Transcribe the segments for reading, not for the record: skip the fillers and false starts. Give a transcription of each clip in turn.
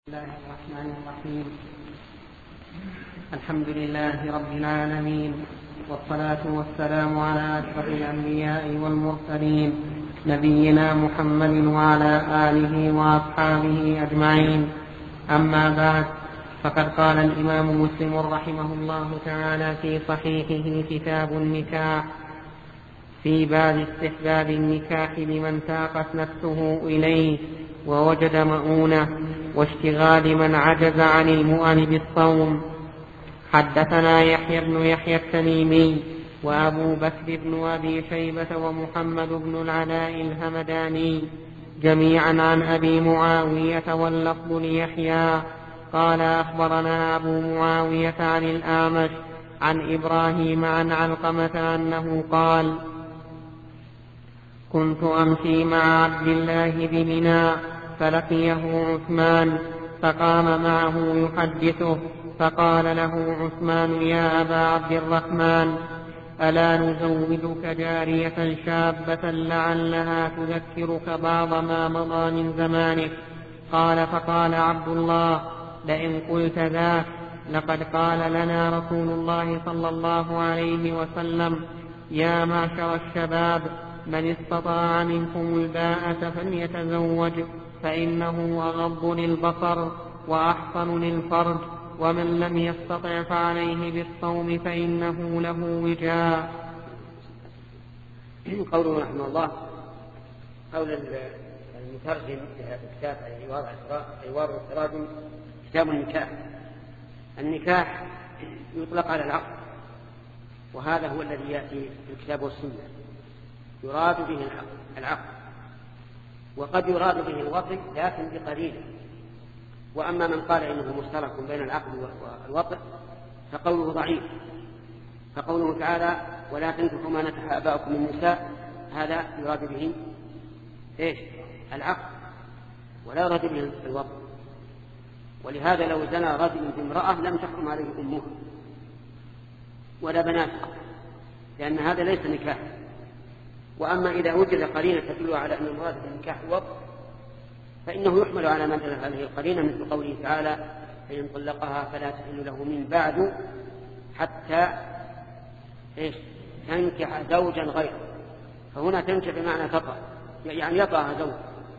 بسم الله الرحمن الرحيم. الحمد لله رب العالمين، والصلاة والسلام على أشرف الأنبياء والمرسلين، نبينا محمد وعلى آله وأصحابه أجمعين. أما بعد، فقد قال الإمام مسلم رحمه الله تعالى في صحيحه كتاب النكاح في باب استحباب النكاح لمن ساقت نفسه إليه ووجد مؤونة، واشتغال من عجز عن المؤن بالصوم. حدثنا يحيى بن يحيى التميمي وأبو بكر بن أبي شيبة ومحمد بن العلاء الهمداني جميعا عن أبي معاوية، واللفظ ليحيى قال أخبرنا أبو معاوية عن الأعمش عن إبراهيم عن علقمة أنه قال: كنت أمشي مع عبد الله بمنى فلقيه عثمان فقام معه يحدثه، فقال له عثمان: يا أبا عبد الرحمن، ألا نزوجك جارية شابة لعلها تذكرك بعض ما مضى من زمانك؟ فقال عبد الله: لئن قلت ذاك لقد قال لنا رسول الله صلى الله عليه وسلم: يا معشر الشباب، من استطاع منكم الباءة فليتزوج، فإنه أغض للبصر وأحصن للفرج، ومن لم يستطع فعليه بالصوم فإنه له وجاء. قوله رحمه الله قول المترجم لهذا الكتاب عوار التراجم كتاب النكاح. النكاح يطلق على العقد، وهذا هو الذي يأتي في الكتاب والسنة، يراد به العقد، وقد يراد به الوطء لكن بقليل. وأما من قال إنه مشترك بين العقد والوطء فقوله ضعيف. فقوله تعالى: ولا تنكحوا ما نكح آباؤكم من النساء، هذا يراد به العقد ولا يراد به الوطء. ولهذا لو زنى رجل بامرأة لم تحرم عليه أمه ولا بناته، لأن هذا ليس نكاح. وأما إذا وجد قرينة تدل على أن المراد بالنكاح الوطء فإنه يحمل على ما دلت عليه القرينة، مثل قوله تعالى: فإن طلقها فلا تحل له من بعد حتى تنكح زوجا غيره. فهنا تنكح بمعنى تطأ، يعني يطأها زوج،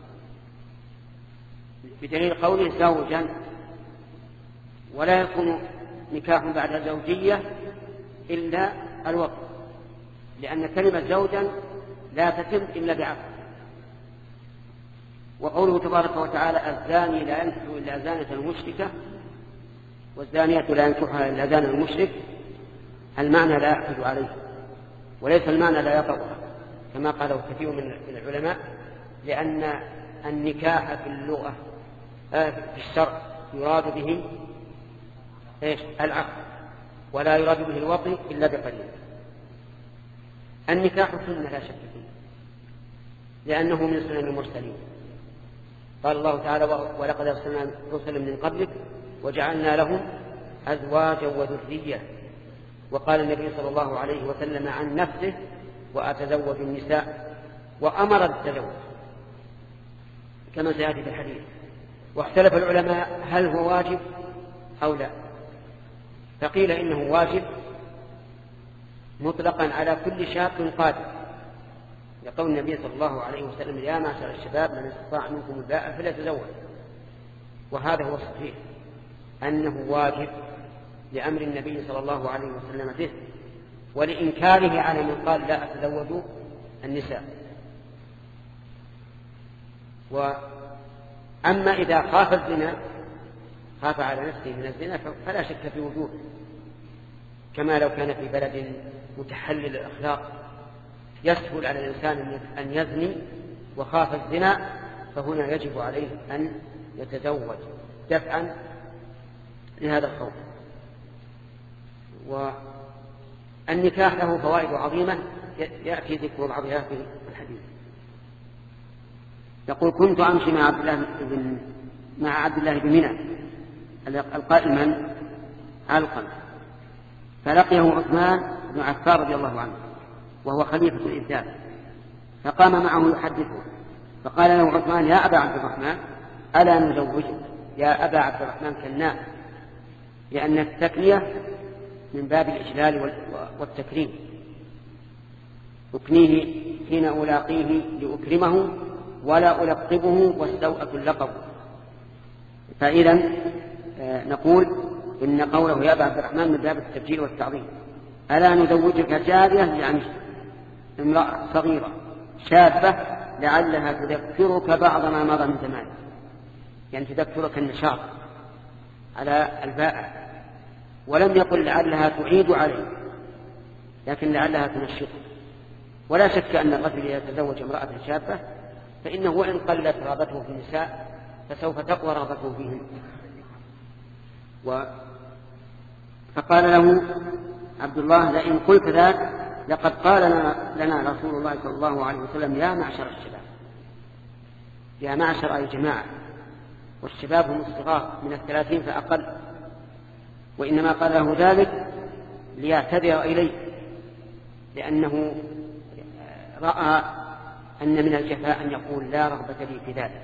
بدليل قوله زوجا. ولا يكون نكاح بعد الزوجية إلا الوطء، لأن كلمة زوجا لا تتم إلا بعقد. وقوله تبارك وتعالى: الزاني لا ينكح إلا زانة مشركة، والزانية لا ينكحها إلا زان مشرك، المعنى لا يعقد عليه، وليس المعنى لا يطأها كما قاله كثير من العلماء، لأن النكاح في اللغة في الشرع يراد به العقد، ولا يراد به الوطء إلا بقليل. النكاح سنة لا شك فيه، لأنه من سنن المرسلين. قال الله تعالى: ولقد أرسلنا رسلا من قبلك وجعلنا لهم أزواجا وذرية. وقال النبي صلى الله عليه وسلم عن نفسه: وأتزوج النساء، وأمر بالتزوج كما سيأتي في الحديث. واختلف العلماء هل هو واجب أو لا، فقيل إنه واجب مطلقا على كل شاب قادر، يقول النبي صلى الله عليه وسلم: يا معشر الشباب، من استطاع منكم الباءة فليتزوج. وهذا هو الصحيح، أنه واجب لأمر النبي صلى الله عليه وسلم به، ولإنكاره على من قال لا أتزوج النساء. وأما إذا خاف الزنا، خاف على نفسه من الزنا، فلا شك في وجوده، كما لو كان في بلد متحلل الأخلاق يسهل على الإنسان أن يزني وخاف الزنا، فهنا يجب عليه أن يتزوج دفعا لهذا الخوف. والنكاح له فوائد عظيمة يأتي ذكر بعضها في الحديث. يقول: كنت أمشي مع عبد الله بن منى القائم من علقمة، فلقيه عثمان بن عفان رضي الله عنه وهو خليفة الإسلام، فقام معه يحدثه، فقال له عثمان: يا أبا عبد الرحمن، ألا نزوجك يا أبا عبد الرحمن كناه، لأن التكنية من باب الإجلال والتكريم. أكنيه حين ألاقيه لأكرمه ولا ألقبه واستوأة اللقب. فإذا نقول إن قوله يا أبا عبد الرحمن من باب التبجيل والتعظيم. ألا نزوجك جارية يعني امرأة صغيرة شابة لعلها تذكرك بعض ما مضى من زمان، يعني تذكرك النشاط على الباءة. ولم يقل لعلها تعيد عليه، لكن لعلها تنشطه. ولا شك أن الرجل يتزوج امرأة شابة فإنه وإن قلت رغبته في النساء فسوف تقوى رغبته فيهن. فقال له عبد الله لئن قلت ذاك لقد قال لنا رسول الله صلى الله عليه وسلم يا معشر الشباب. يا معشر أي جماعة، والشباب هم الصغار من 30 فأقل، وإنما قال له ذلك ليعتذر إليه، لأنه رأى أن من الجفاء أن يقول لا رغبة لي في ذلك،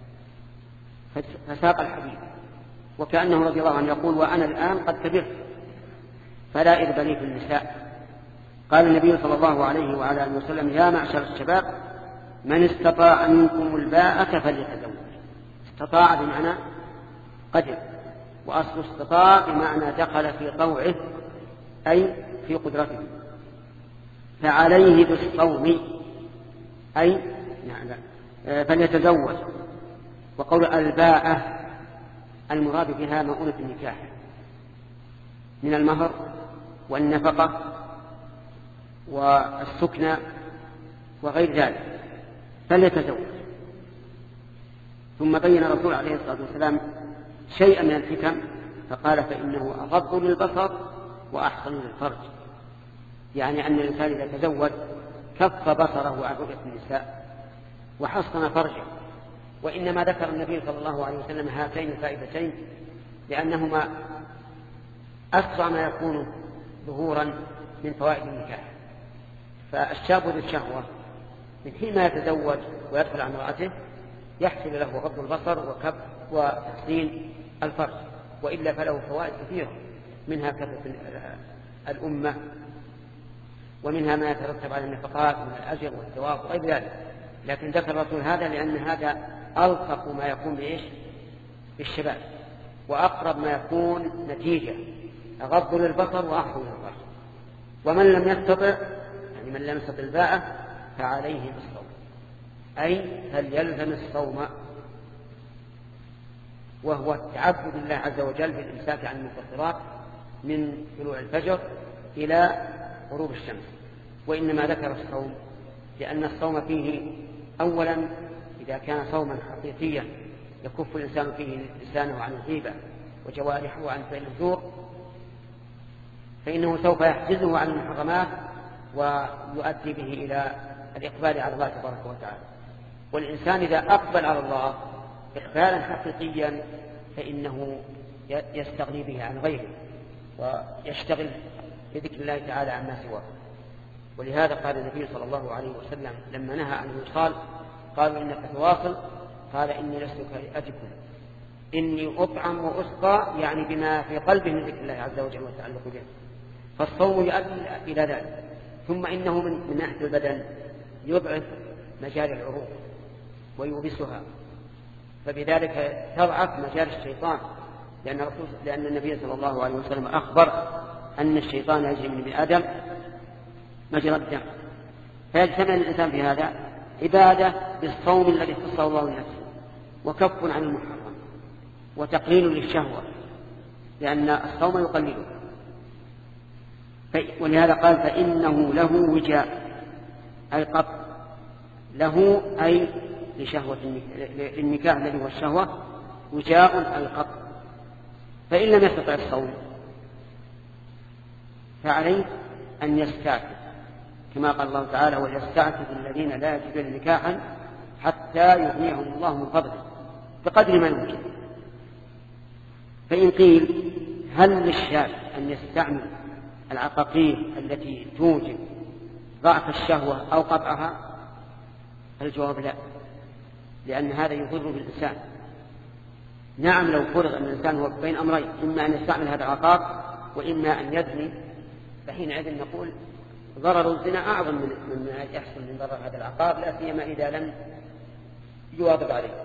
فساق الحديث. وكأنه رضي الله عنه يقول وأنا الآن قد كبرت فلا إرب لي في النساء. قال النبي صلى الله عليه وعلى آله وسلم يا معشر الشباب من استطاع منكم الباءة فليتزوج. استطاع بمعنى قدر، وأصل استطاع بمعنى دخل في طوعه أي في قدرته. فعليه بالصوم أي فليتزوج. وقول الباءة المراد بها مؤونة النكاح من المهر والنفقة والسكنى وغير ذلك، فليتزوج. ثم بين الرسول عليه الصلاة والسلام شيئا من الحكم فقال فإنه أغض للبصر وأحسن للفرج، يعني أن الإنسان إذا تزوج كف بصره عن رؤية النساء وحصن فرجه. وإنما ذكر النبي صلى الله عليه وسلم هاتين الفائدتين لأنهما أسرع ما يكون ظهورا من فوائد النكاح. فالشاب ذو الشهوة من حين يتزوج ويدخل عن امرأته يحصل له غض البصر وكف وتحسين الفرج، وإلا فله فوائد كثيرة، منها كثرة الأمة، ومنها ما يترتب على النفقات من الأجر والثواب وغير ذلك. لكن ذكر الرسول هذا لأن هذا ألصق ما يكون بإيش؟ بالشباب، وأقرب ما يكون نتيجة، أغض للبصر وأحسن للفرج. ومن لم يستطع يعني من لم يستطع الباءة فعليه بالصوم، أي فليلزم الصوم، وهو التعبد لله عز وجل بالإمساك عن المفطرات من طلوع الفجر إلى غروب الشمس. وإنما ذكر الصوم لأن الصوم فيه أولا إذا كان صوما حقيقيا يكف الإنسان فيه لسانه عن الغيبة وجوارحه عن فعل الزور، فإنه سوف يحجزه عن المحرمات ويؤدي به إلى الإقبال على الله تبارك وتعالى. والإنسان إذا أقبل على الله إقبالا حقيقيا فإنه يستغني به عن غيره ويشتغل بذكر الله تعالى عما سواه. ولهذا قال النبي صلى الله عليه وسلم لما نهى عن الوصال قالوا إنك تواصل، قال إني لست كرئتكم إني أطعم وأسقى، يعني بما في قلبه من ذكر الله عز وجل والتعلق به. فالصوم يؤدي إلى ذلك. ثم إنه من ناحية البدن يضعف مجال العروق ويوبسها، فبذلك تضعف مجال الشيطان، لأن النبي صلى الله عليه وسلم أخبر أن الشيطان يجري من ابن آدم مجرى الدم. فيجتمع الإنسان في هذا عبادة بالصوم الذي اختصه الله لنفسه، وكف عن المحرم، وتقليل للشهوة، لأن الصوم يقلله. ولهذا قال فإنه له وجاء أي قط، له أي لشهوة النكاح الذي هو الشهوة، وجاء أي قط. فإن لم يستطع الصوم فعليه أن يستعفف، كما قال الله تعالى وليستعفف الذين لا يجدون نكاحا حتى يغنيهم الله من فضله بقدر ما يمكن. فإن قيل هل للشاب أن يستعمل العقاقير التي توجب ضعف الشهوة أو قطعها؟ الجواب لا، لأن هذا يضر بالإنسان. نعم لو فرض أن الإنسان هو بين أمرين، إما أن يستعمل هذا العقار وإما أن يزني، فحينئذ نقول ضرر الزنا أعظم من يحصل من ضرر هذا العقار، لا سيما إذا لم يواظب عليه.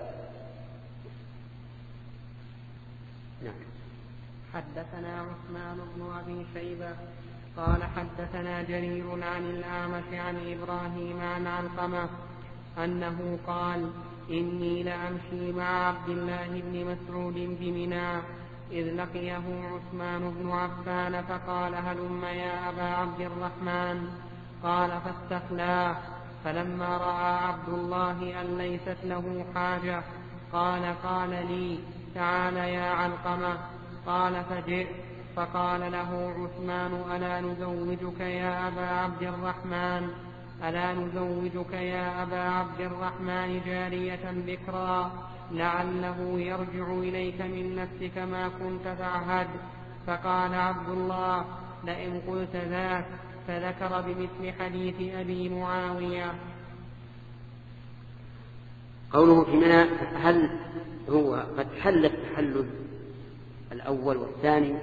نعم. حدثنا عثمان بن أبي شيبة قال حدثنا جرير عن الأعمش عن إبراهيم عن علقمة أنه قال إني لأمشي مع عبد الله بن مسعود بمنى إذ لقيه عثمان بن عفان فقال هلم يا أبا عبد الرحمن، قال فاستخلاه، فلما رأى عبد الله أن ليست له حاجة قال لي تعال يا علقمة، قال فجئت، فقال له عثمان ألا نزوجك يا أبا عبد الرحمن جارية بكرا لعله يرجع إليك من نفسك ما كنت تعهد؟ فقال عبد الله لئن قلت ذاك، فذكر بمثل حديث أبي معاوية. قوله في منى هل هو قد حل التحلل الأول والثاني؟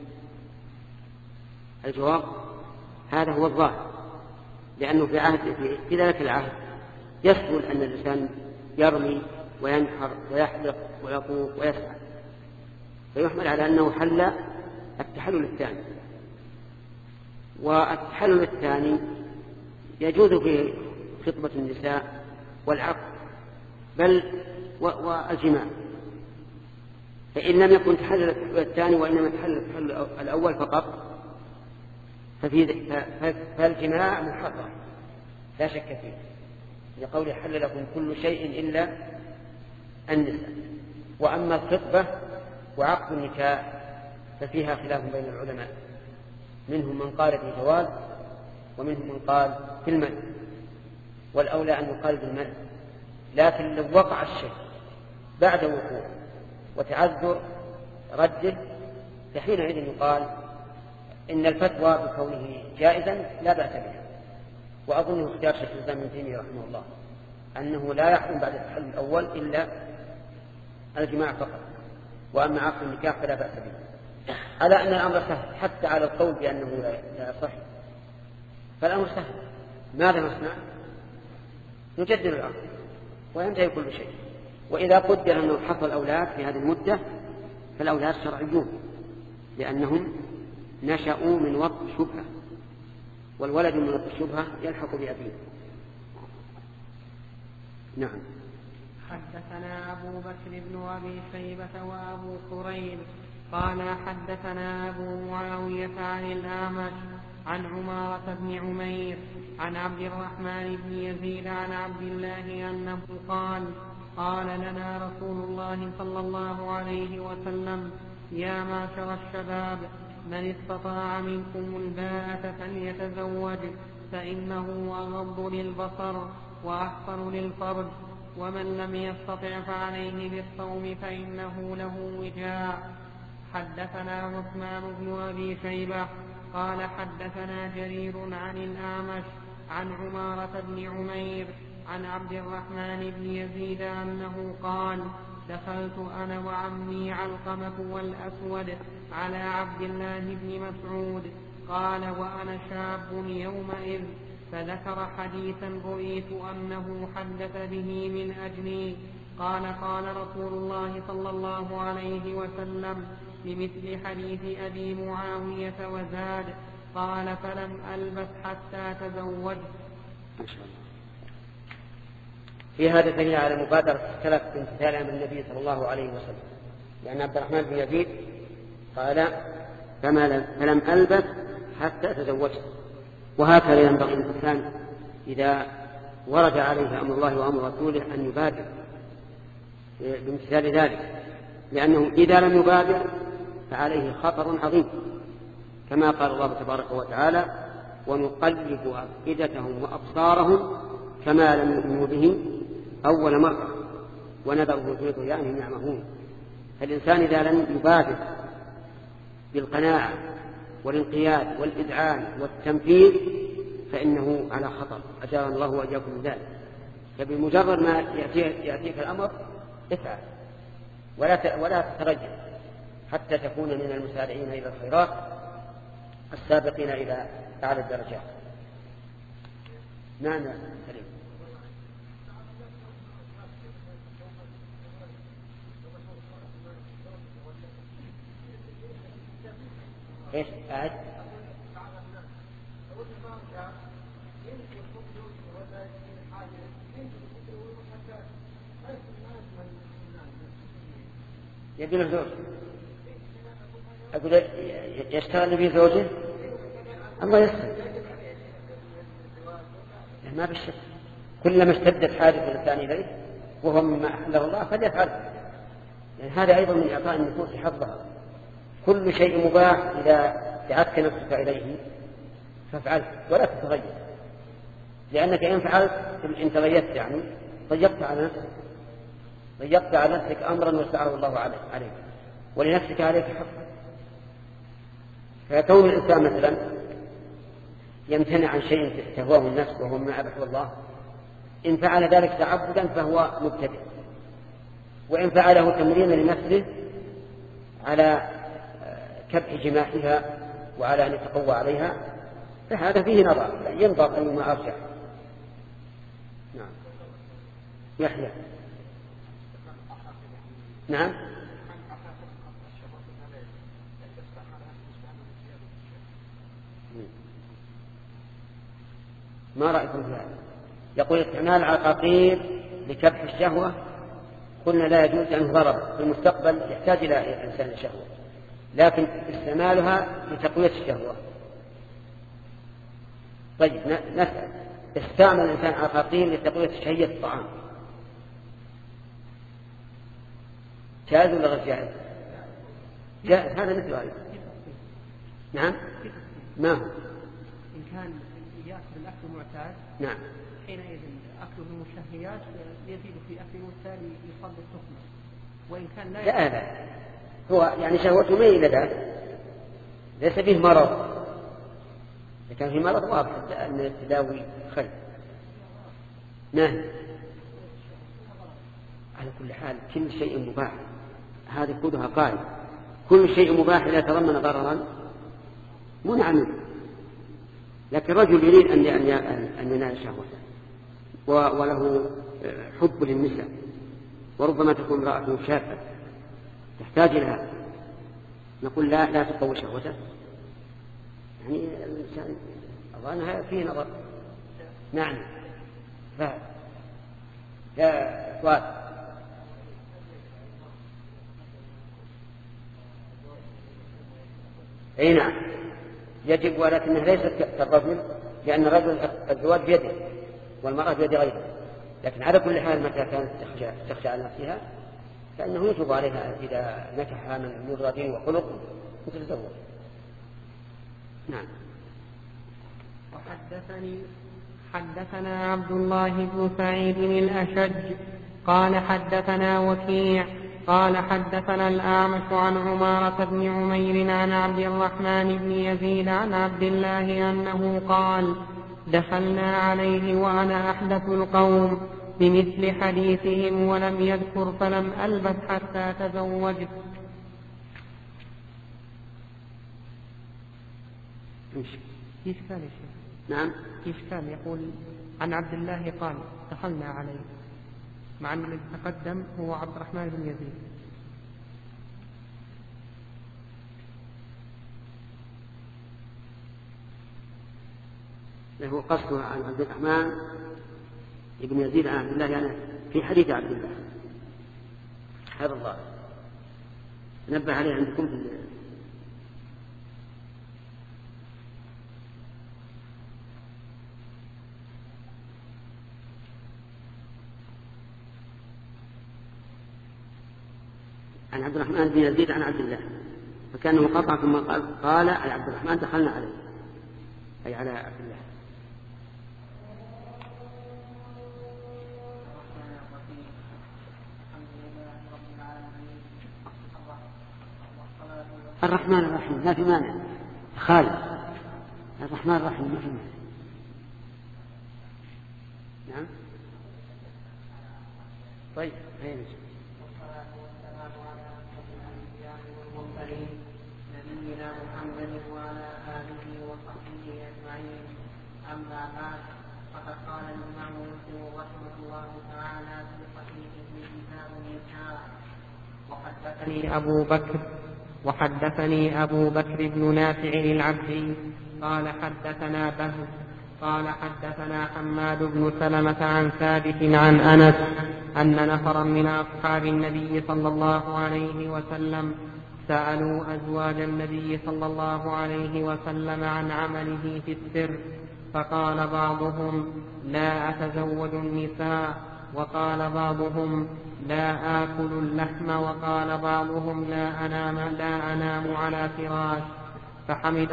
الجواب هذا هو الظاهر، لأنه في ذلك العهد يسهل أن الإنسان يرمي وينحر ويحلق ويطوف ويسعى، فيحمل على أنه حل التحلل الثاني. والتحلل الثاني يجوز في خطبة النساء والعقد بل والجماع، فإن لم يكن تحلل التحلل الثاني وإنما تحلل التحلل الأول فقط فالجماع محرم لا شك فيه، لقول حل لكم كل شيء إلا النساء. وأما الخطبة وعقد النكاح ففيها خلاف بين العلماء، منهم من قال في جواز ومنهم من قال في المنع، والأولى أن يقال بالمنع، لكن لو وقع الشيء بعد وقوع وتعذر رده فحينئذ يقال إن الفتوى بكونه جائزا لا بأس بها. وأظن اختيار شيخ الإسلام ابن تيمية رحمه الله أنه لا يحرم بعد التحلل الأول إلا الجماع فقط، وأما عقد النكاح فلا بأس به، على أن الأمر سهل حتى على القول بأنه لا يصح، فالأمر سهل. ماذا نصنع؟ نجدد العقد وينتهي كل شيء. وإذا قدر أنه حصل أولاد في هذه المدة فالأولاد شرعيون، لأنهم نشأوا من وقت الشبهة، والولد من وقت الشبهة يلحق بأبيه. نعم. حدثنا أبو بكر بن أبي شيبة وأبو كريب قال حدثنا أبو معاوية عن الأعمش عن عمارة بن عمير عن عبد الرحمن بن يزيد عن عبد الله أنه قال لنا رسول الله صلى الله عليه وسلم يا معشر الشباب من استطاع منكم الباءة فليتزوج فإنه أغض للبصر وأحصن للفرج، ومن لم يستطع فعليه بالصوم فإنه له وجاء. حدثنا عثمان بن أبي شيبة قال حدثنا جرير عن الأعمش عن عمارة بن عمير عن عبد الرحمن بن يزيد أنه قال دخلت أنا وعمي علقمة والأسود على عبد الله بن مسعود قال وأنا شاب يومئذ، فذكر حديثا رؤيت أنه حدث به من أجلي. قال رسول الله صلى الله عليه وسلم بمثل حديث أبي معاوية وزاد قال فلم ألبث حتى تزوجت. في هذا دليل على مبادرة السلف بامتثال أمر النبي صلى الله عليه وسلم، لأن عبد الرحمن بن يزيد قال فلم ألبث حتى تزوجت. وهكذا ينبغي الإنسان إذا ورد عليه أمر الله وأمر رسوله أن يبادر بامتثال ذلك، لأنه إذا لم يبادر فعليه خطر عظيم، كما قال الله تبارك وتعالى ونقلب أفئدتهم وأبصارهم كما لم يؤمنوا به أول مرة ونذرهم في طغيانهم يعمهون. فالإنسان إذا لم يبادر بالقناعة والانقياد والإذعان والتنفيذ فإنه على خطر، أجارنا الله وإياكم من ذلك. فبمجرد ما يأتيك الأمر افعل، ولا تترجل حتى تكون من المسارعين إلى الخيرات السابقين إلى أعلى الدرجات. نعم يا سليم. ايش قاعد؟ يبي له زوج. أقول يشتغل به زوجه الله يسر ما بالشك. كلما اشتدت حاجة الإنسان إليه وهو مما أحله الله فليفعل. يعني هذا أيضا من إعطاء النفوس حظها. كل شيء مباح إذا دعتك نفسك إليه فافعله ولا تتغير، لأنك إن فعلت إن تغيرت يعني ضيقت على نفسك أمرا وسعه الله عليك ولنفسك عليك حقا. فكون الإنسان مثلا يمتنع عن شيء تهواه النفس وهو ما أباحه الله، إن فعل ذلك تعبدا فهو مبتدع، وإن فعله تمرينا لنفسه على كبح جماحها وعلى أن يتقوى عليها فهذا فيه نظر ينظر أيما أرجح. نعم. يحيى. نعم. ما رأيكم في هذا؟ يقول استعمال العقاقير لكبح الشهوة قلنا لا يجوز لأنه ضرر في المستقبل يحتاج إلى الإنسان الشهوة، لكن استعمالها لتقوية الشهوة. طيب نسأل، استعمل الإنسان عقاقير لتقوية شهية الطعام جائز ولا غير جائز؟ جائز. هذا مثل هذا. نعم. ما هو؟ إن كان يأكل الأكل معتاد نعم حينئذ أكله المشهيات يزيد في أكل والتالي يصاب التخمة. وإن كان لا هو يعني شهوته ما إلى ذلك ليس فيه مرض. إذا كان فيه مرض واضح أن التداوي خير. نعم. على كل حال كل شيء مباح، هذه كلها قاعدة. كل شيء مباح إذا تضمن ضررا منع منه، لكن الرجل يريد أن ينال شهوته وله حب للنساء، وربما تكون امرأة شابة تحتاج لها، نقول لا تقوي شهوته. يعني الإنسان أظنها فيه نظر. نعم. يا سؤال. أي نعم يجب، ولكنها ليست كالرجل، لأن الرجل الزواج بيده والمرأة بيد غيره. لكن على كل حال متى كانت تخشى على نفسها فإنه يجب عليها إذا نكحها من يرضى دين وخلق تتزوج. نعم. حدثنا عبد الله بن سعيد الأشج قال حدثنا وكيع قال حدثنا الأعمش عن عمارة بن عمير عن عبد الرحمن بن يزيد عن عبد الله أنه قال دخلنا عليه وأنا أحدث القوم بمثل حديثهم ولم يذكر فلم ألبث حتى تزوجت. كيف كان يا شيخ؟ نعم. كيف كان يقول عن عبد الله قال دخلنا عليه، مع أن الذي تقدم هو عبد الرحمن بن يزيد. له قصده عن عبد الرحمن بن يزيد عن عبد الله يعني في حديث عبد الله. هذا الله نبه عليه عندكم في عن عبد الرحمن بن يزيد عن عبد الله، فكانه قطع ثم قال على عبد الرحمن دخلنا عليه أي على عبد الله. الرحمن الرحيم ما في مانع خالد. الرحمن الرحيم ما في مانع. نعم. طيب هين المرسلين نبينا محمد وعلى آله وصحبه أجمعين. أما بعد، فقد قال الإمام مسلم رحمه الله تعالى في صحيحه كتاب النكاح: وحدثني أبو بكر بن نافع العبدي قال حدثنا بهز قال حدثنا حماد بن سلمة عن ثابت عن أنس أن نفرا من أصحاب النبي صلى الله عليه وسلم سألوا أزواج النبي صلى الله عليه وسلم عن عمله في السر، فقال بعضهم: لا أتزوج النساء، وقال بعضهم: لا آكل اللحم، وقال بعضهم: لا أنام على فراش. فحمد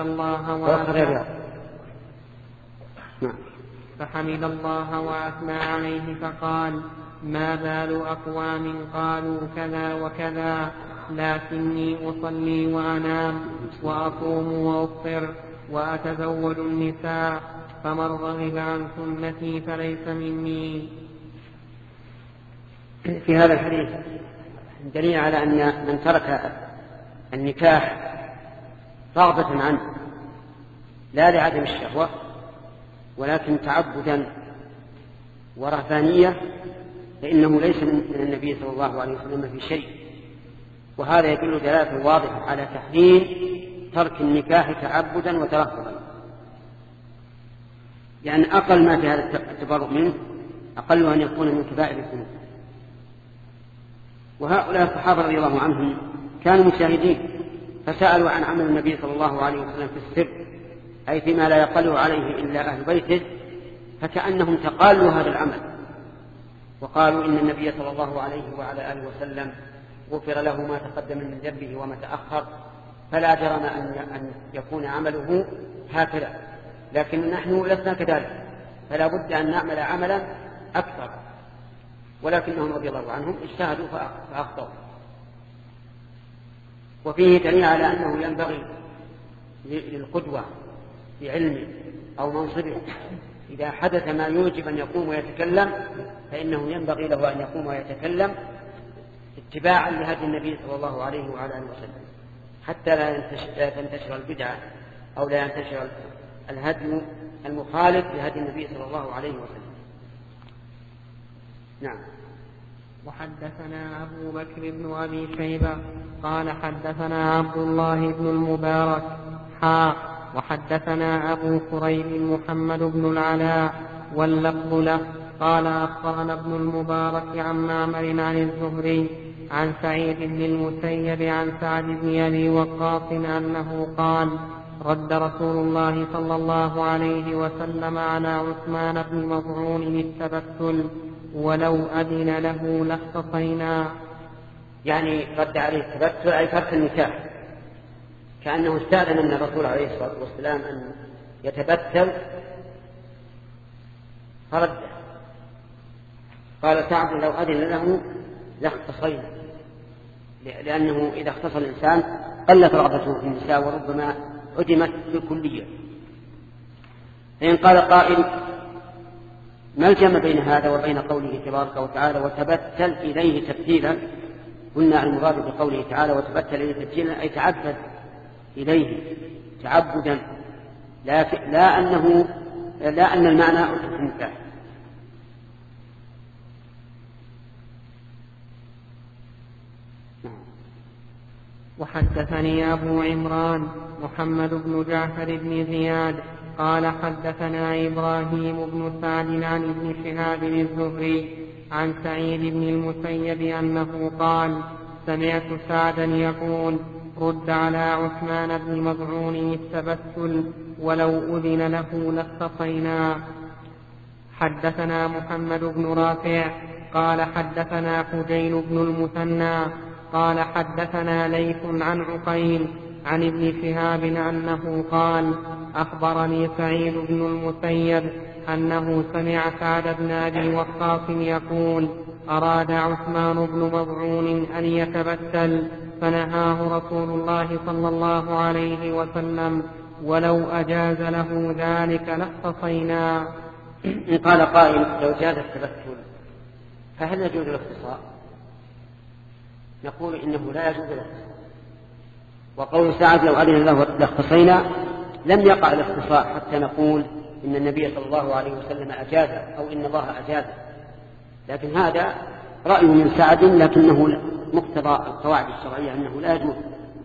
الله وأثنى عليه فقال: ما بال أقوام قالوا كذا وكذا، لكني أصلي وأنام وأصوم وأفطر وأتزوج النساء، فمن رغب عن سنتي فليس مني. في هذا الحديث دليل على أن من ترك النكاح رغبة عنه لا لعدم الشهوة ولكن تعبدا ورهبانية فإنه ليس من النبي صلى الله عليه وسلم في شيء، وهذا يدل دلالة واضحة على تحريم ترك النكاح تعبدا وترهبا، لأن أقل ما في هذا التبرؤ منه أقل أن يكون من كبائر الذنوب. وهؤلاء الصحابة رضي الله عنهم كانوا مجاهدين فسألوا عن عمل النبي صلى الله عليه وسلم في السر، أي فيما لا يقل عليه إلا أهل بيته، فكأنهم تقالوا هذا العمل وقالوا إن النبي صلى الله عليه وعلى آله وسلم غفر له ما تقدم من ذنبه وما تأخر، فلا جرم أن يكون عمله هكذا، لكن نحن لسنا كذلك، فلا بد أن نعمل عملا أكثر، ولكنهم رضي الله عنهم اجتهدوا فأخطأوا. وفيه دليل على أنه ينبغي للقدوة في علمه أو منصبه إذا حدث ما يوجب أن يقوم ويتكلم فإنه ينبغي له أن يقوم ويتكلم اتباعا لهدي النبي صلى الله عليه وعلى آله وسلم، حتى لا تنتشر البدعة أو لا ينتشر الهدي المخالف لهدي النبي صلى الله عليه وسلم. نعم. وحدثنا أبو بكر بن أبي شيبة قال حدثنا عبد الله بن المبارك وحدثنا أبو كريب محمد بن العلاء واللفظ له قال أخبرنا ابن المبارك عن معمر عن الزهري عن سعيد بن المسيب عن سعد بن أبي وقاص أنه قال: رد رسول الله صلى الله عليه وسلم على عثمان بن مظعون التبتل، ولو أذن له لاختصينا. يعني رد عليه التبتل أي ترك النكاح، كأنه استأذن من الرسول عليه الصلاة والسلام أن يتبتل فرد، قال سعد: لو أذن له لاختصينا، لأنه إذا اختص الإنسان قلت رغبته في النساء وربما عدمت بالكلية. فإن قال قائل: ما الجمع بين هذا وبين قوله تبارك وتعالى وتبتل إليه تبتيلا؟ قلنا المراد بقوله تعالى وتبتل إليه تبتيلا أي تعبد إليه تعبدا، لا أن المعنى أترك النكاح. وحدثني أبو عمران محمد بن جعفر بن زياد قال حدثنا إبراهيم بن سعد عن ابن شهاب الزهري عن سعيد بن المسيب أنه قال: سمعت سعدا يقول: رد على عثمان بن مظعون التبتل، ولو أذن له لاختصينا. حدثنا محمد بن رافع قال حدثنا حجين بن المثنى قال حدثنا ليث عن عقيل عن ابن شهاب أنه قال: أخبرني سعيد بن المسيب أنه سمع سعد بن أبي وقاص يقول: أراد عثمان بن مظعون أن يتبتل فنهاه رسول الله صلى الله عليه وسلم، ولو أجاز له ذلك لاختصينا. إن قال قائل: لو جاز التبتل فهل يجوز الاختصار؟ نقول إنه لا يجوز الاختصار، وقول سعد لو أذن الله لاختصينا لم يقع الاختصاء حتى نقول إن النبي صلى الله عليه وسلم أجاز أو إن الله أجاز، لكن هذا رأي من سعد لكنه مقتضى القواعد الشرعية أنه لا يجوز،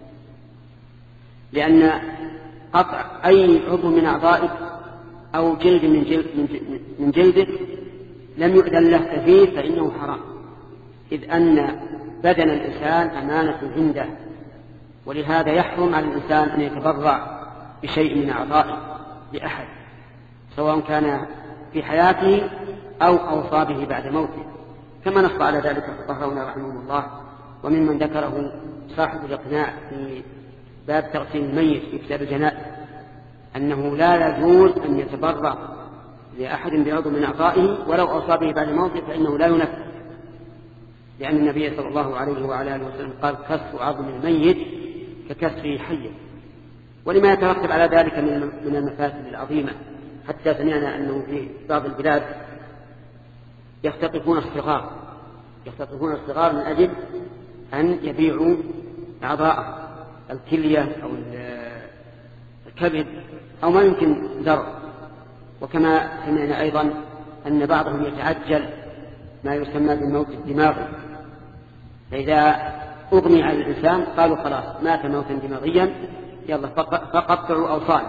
لأن قطع أي عضو من أعضائك أو جلد من جلدك لم يؤذن له فيه فإنه حرام، إذ أن بدن الإنسان أمانة عنده، ولهذا يحرم على الإنسان أن يتبرع بشيء من أعضائه لأحد سواء كان في حياته أو أوصى به بعد موته، كما نص على ذلك الفقهاء رحمه الله، وممن ذكره صاحب الإقناع في باب تغسيل الميت في كتاب الجنائز أنه لا يجوز أن يتبرع لأحد بعضو من أعضائه ولو أوصى به بعد موته فإنه لا ينفذ، لأن النبي صلى الله عليه وعلى آله وسلم قال كسر عظم الميت ككسره حيا، ولما يترتب على ذلك من المفاسد العظيمة، حتى سمعنا أنه في بعض البلاد يختطفون الصغار من أجل أن يبيعوا أعضاء الكلية أو الكبد أو ما يمكن زرع. وكما سمعنا أيضا أن بعضهم يتعجل ما يسمى بالموت الدماغي، فإذا أغمي على الإنسان قالوا خلاص مات موتا دماغيا يلا فقطعوا أوصاله.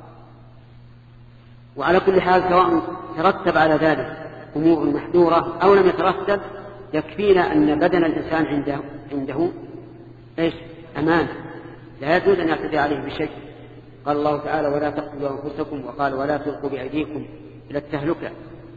وعلى كل حال سواء ترتب على ذلك أمور محذورة أو لم يترتب، يكفينا أن بدن الإنسان عنده إيش؟ أمان، لا يجوز أن يعتدي عليه بشيء. قال الله تعالى ولا تقتلوا أنفسكم، وقال ولا تلقوا بأيديكم إلى التهلكة.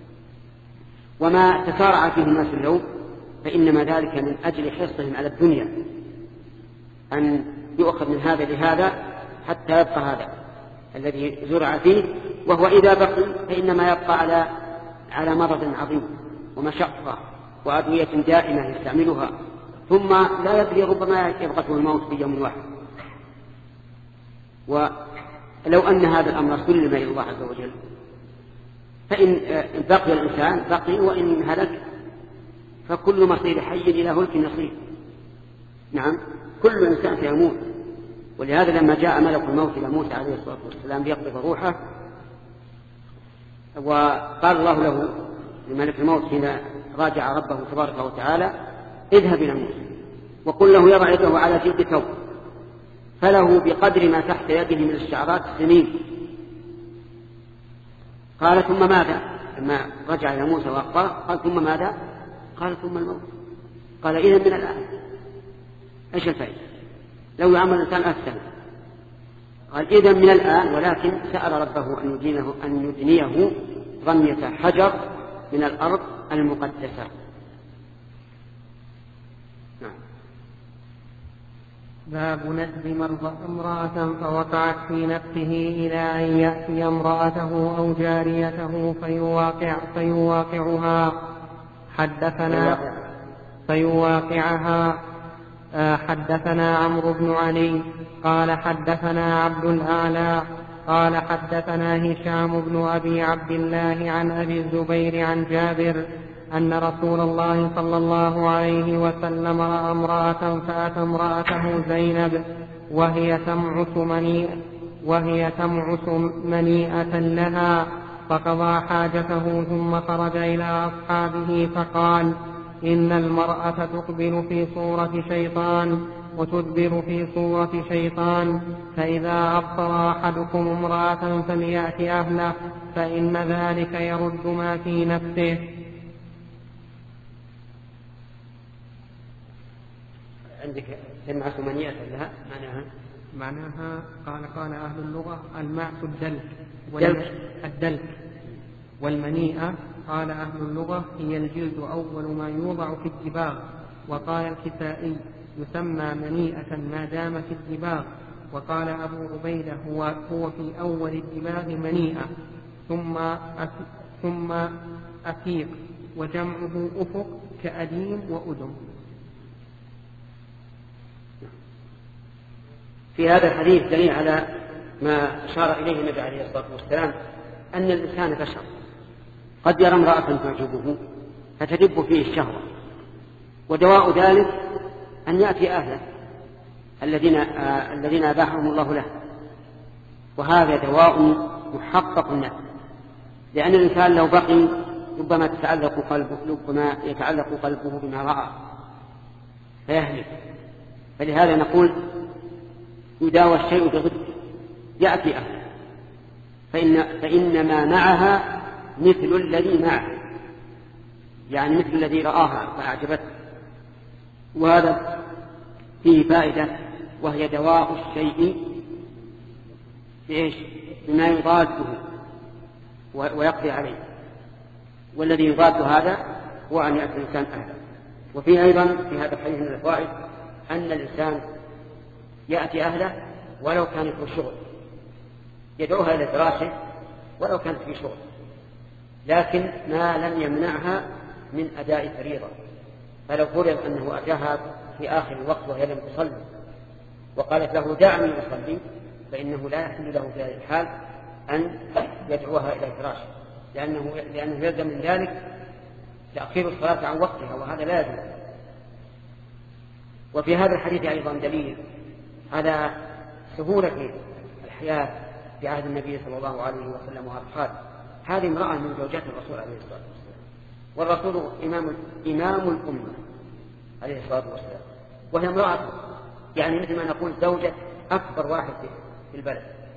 وما تسارع فيه الناس اليوم فإنما ذلك من أجل حرصهم على الدنيا، أن يؤخذ من هذا لهذا حتى يبقى هذا الذي زرع فيه، وهو إذا بقي فإنما يبقى على مرض عظيم ومشقة وأدوية دائمة يستعملها، ثم لا يدري ربما يبغته الموت في يوم واحد. ولو أن هذا الأمر سلم إلى الله عز وجل فإن بقي الإنسان بقي، وإن هلك فكل مصير حي إلى هلك نصير. نعم كل إنسان سيموت، ولهذا لما جاء ملك الموت إلى موسى عليه الصلاة والسلام ليقبض روحه، وقال الله له لملك الموت حين راجع ربه تبارك وتعالى اذهب إلى موسى وقل له يضع يده على جلد ثوب فله بقدر ما تحت يده من الشعرات سنين. قال ثم ماذا؟ لما رجع إلى موسى وأخبره قال ثم ماذا؟ قال ثم الموت. قال إذن من الآن إيش الفائدة لو يعمل الإنسان أفسد؟ قال إذن من الآن، ولكن سأل ربه أن يدنيه رمية حجر من الأرض المقدسة. باب ندب امرأة فوقعت في نفسه إلى أن يأتي امرأته أو جاريته فيواقعها حدثنا عمرو بن علي قال حدثنا عبد الأعلى قال حدثنا هشام بن أبي عبد الله عن أبي الزبير عن جابر أن رسول الله صلى الله عليه وسلم رأى امرأة فأتى امرأته زينب وهي تمعس منيئة لها، فقضى حاجته ثم خرج إلى أصحابه فقال إن المرأة تقبل في صورة شيطان وتدبر في صورة شيطان، فإذا أبصر أحدكم امرأة فليأت أهله فإن ذلك يرد ما في نفسه. عندك تمعس منيئة لها معناها قال أهل اللغة المعس الدلك والمنيئة قال أهل اللغة هي الجلد أول ما يوضع في الدباغ. وقال الكسائي يسمى منيئة ما دام في الدباغ. وقال أبو عبيدة هو في أول الدباغ منيئة ثم أفيق، وجمعه أفق كأديم وأدم. في هذا الحديث دليل على ما أشار إليه النبي عليه الصلاة والسلام أن الإنسان بشر، قد يرى امرأة تعجبه فتدب فيه الشهوة، ودواء ذلك أن يأتي أهله الذين أباحهم الله له، وهذا دواء محقق النفع، لأن الإنسان لو بقي ربما يتعلق قلبه بما رأى فيهلك. فلهذا نقول يداوى الشيء بضده، يأتي أهله، فإن ما معها مثل الذي معه، يعني مثل الذي رآها فأعجبته. وهذا فيه فائدة، وهي دواء الشيء بإيش؟ بما يضاده ويقضي عليه، والذي يضاد هذا هو أن يأتي الإنسان أهله. وفي أيضا في هذا الحديث من الفوائد أن الإنسان يأتي أهله ولو كان في شغل، يدعوها إلى فراشه ولو كانت في شغل، لكن ما لم يمنعها من أداء فريضة. فلو فرض أنه أتاها في آخر الوقت وهي لم تصلي وقالت له دعني أصلي، فإنه لا يحل له في هذه الحال أن يدعوها إلى فراشه، لأنه يلزم من ذلك تأخير الصلاة عن وقتها، وهذا لا يجوز. وفي هذا الحديث أيضا دليل على سهولة الحياة في عهد النبي صلى الله عليه وسلم وأصحابه. هذه امرأة من زوجات الرسول عليه الصلاة والسلام، والرسول إمام الأمة عليه الصلاة والسلام، وهي امرأة يعني مثل ما نقول زوجة أكبر واحد في البلد.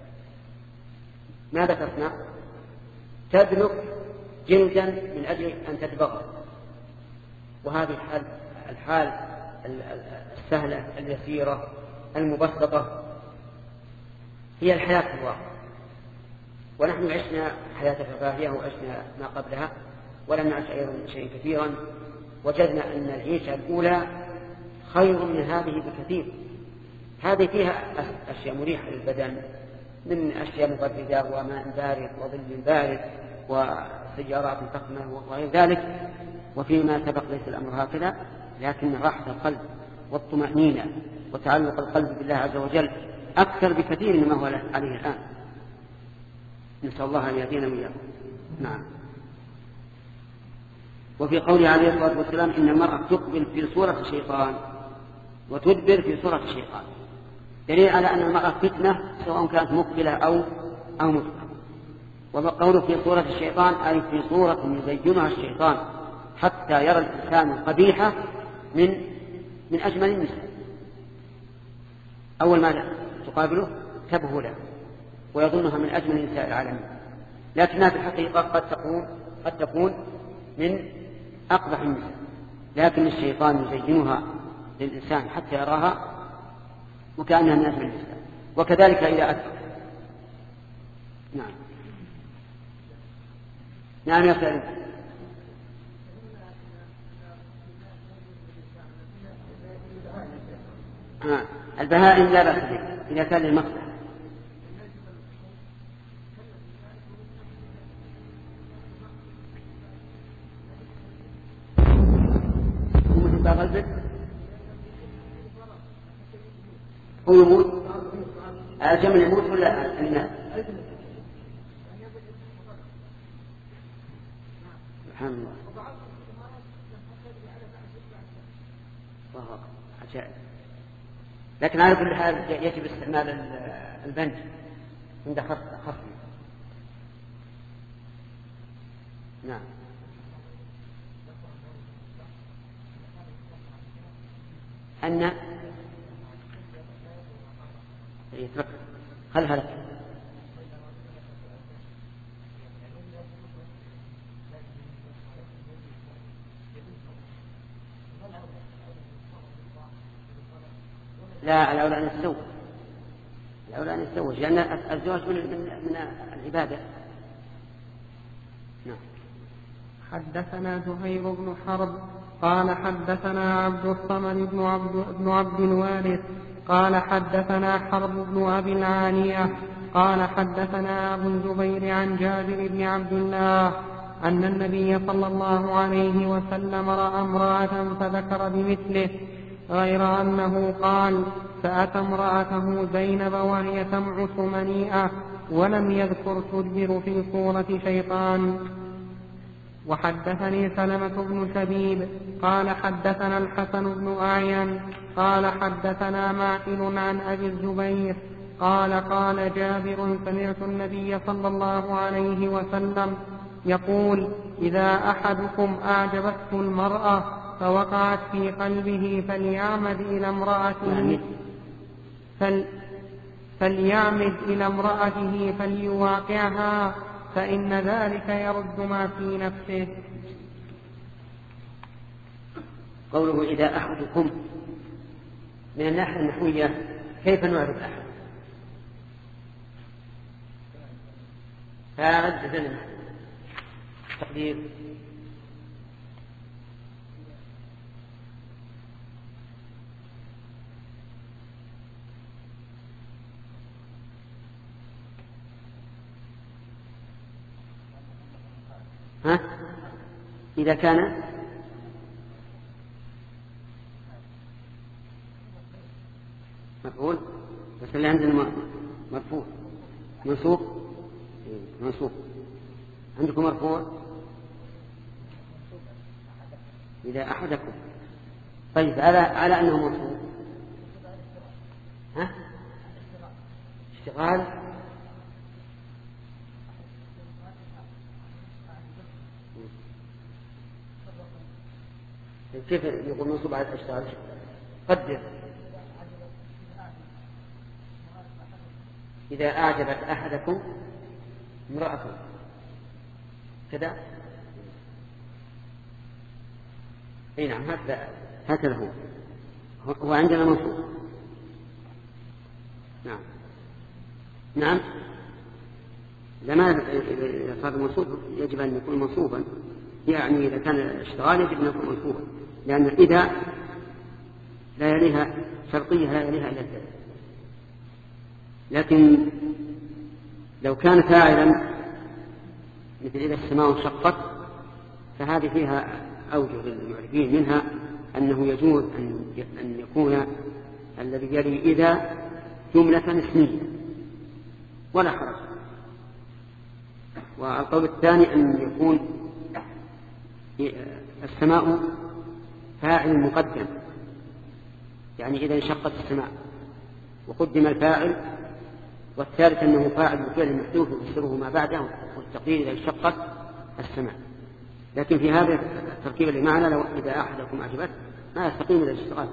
ماذا تصنع؟ تدلك جلدا من أجل أن تتبغى. وهذه الحال السهلة اليسيرة المبسطة هي الحياة في الواقع. ونحن عشنا حياة الرفاهية وعشنا ما قبلها ولم نعش أيضا شيئا كثيرا، وجدنا أن العيشة الأولى خير من هذه بكثير. هذه فيها أشياء مريحة للبدن من أشياء مبردة وماء بارد وظل بارد وسيارات فخمة وغير ذلك، وفيما سبق ليس الأمر هكذا، لكن راحة القلب والطمأنينة وتعلق القلب بالله عز وجل أكثر بكثير مما هو عليه الآن. نسأل الله أن يهدينا وإياكم. نعم. وفي قوله عليه الصلاة والسلام إن المرأة تقبل في صورة الشيطان وتدبر في صورة الشيطان، دليل على أن المرأة فتنة سواء كانت مقبلة أو مدبرة. وقوله في صورة الشيطان أي في صورة يزينها الشيطان حتى يرى الإنسان القبيحة من أجمل النساء. أول ما تقابله تبهو له ويظنها من أجمل نساء العالمين، لكنها في الحقيقة قد تكون من أقبح النساء، لكن الشيطان يزينها للإنسان حتى يراها وكأنها من أجمل النساء. وكذلك إذا أدبر. نعم يا سيدي. البهائم لا بأس به إذا كان للمصلحة. هو يموت الجمل يموت ولا الناس؟ سبحان الله. الله عجائب. لكن على كل حال يجب استعمال البنج عند خصم. نعم. أن يترك خلها لك. لا، الأولى أن يتزوج. الأولى أن يتزوج لأن الزواج من العبادة. نعم. حدثنا زهير بن حرب قال حدثنا عبد الصمد بن عبد الوارث قال حدثنا حرب بن أبي العالية قال حدثنا أبو الزبير عن جابر بن عبد الله أن النبي صلى الله عليه وسلم رأى امرأة فذكر بمثله، غير أنه قال فأتى امرأته زينب وهي تمعس منيئة، ولم يذكر تدبر في صورة شيطان. وحدثني سلمة بن شبيب قال حدثنا الحسن بن أعين قال حدثنا معقل عن أبي الزبير قال قال جابر سمعت النبي صلى الله عليه وسلم يقول إذا أحدكم أعجبته المرأة فوقعت في قلبه فليعمد إلى امرأته فليواقعها فإن ذلك يرد ما في نفسه. قوله إذا أحدكم من الناحية النحوية كيف نعرف أحد؟ فاعل بزمن تقدير إذا كان مفعول بس اللي عندنا مرفوع منصوب عندكم مرفوع إذا أحدكم. طيب على أنه منصوب اشتغال كيف يقول منصوب على الاشتغال؟ قدر إذا أعجبت أحدكم امرأة كذا. أي نعم هكذا هو عندنا منصوب. نعم لما إذا صار منصوب يجب أن يكون منصوبا، يعني إذا كان الاشتغال يجب أن يكون منصوبا، لأن إذا لا يليها شرطية لا يليها إلا الفعل. لكن لو كان فاعلا مثل إذا السماء انشقت فهذه فيها أوجه للمعرفين، منها أنه يجوز أن يكون الذي يلي إذا جملة اسمية ولا حرج. والقول الثاني أن يكون السماء فاعل مقدم، يعني إذا انشقت السماء وقدم الفاعل، والثالث أنه فاعل بفعل محذوف يفسره ما بعده والتقدير إذا انشقت السماء. لكن في هذا التركيب اللي معنا لو إذا أحدكم أعجبت ما يستقيم إلى الاشتغال.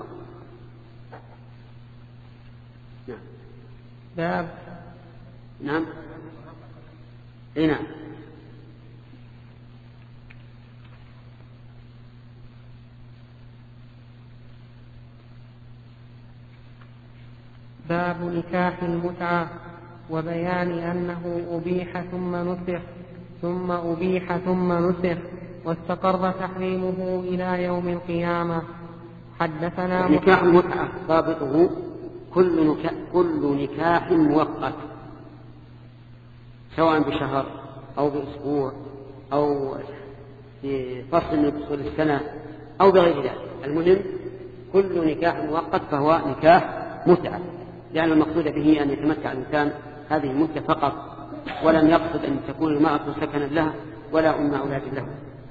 نعم اي نعم. باب نكاح المتعة وبيان أنه أبيح ثم أبيح ثم نسخ واستقر تحريمه إلى يوم القيامة. حدثنا نكاح المتعة ضابطه كل نكاح مؤقت سواء بشهر أو بأسبوع أو في فصل من فصول السنة أو بغير ذلك، المهم كل نكاح مؤقت فهو نكاح متعة، لأن المقصود به أن يتمتع الإنسان هذه المدة فقط، ولم يقصد أن تكون المرأة سكنا له ولا أم أولاد له.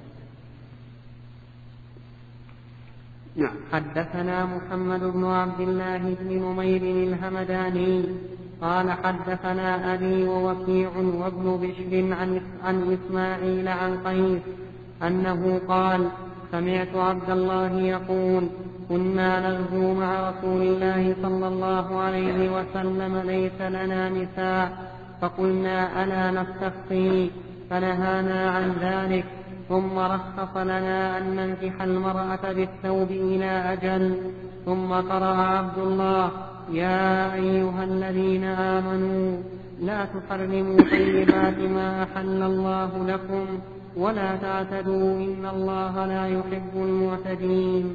نعم. حدثنا محمد بن عبد الله بن نمير الهمداني قال حدثنا أبي ووكيع وابن بشر عن إسماعيل عن قيس أنه قال سمعت عبد الله يقول كنا نغزو مع رسول الله صلى الله عليه وسلم ليس لنا نساء فقلنا ألا نستخفي فنهانا عن ذلك، ثم رخص لنا أن ننكح المرأة بالثوب إلى أجل. ثم قرأ عبد الله يا أيها الذين آمنوا لا تحرموا طيبات ما أحل الله لكم ولا تعتدوا إن الله لا يحب المعتدين.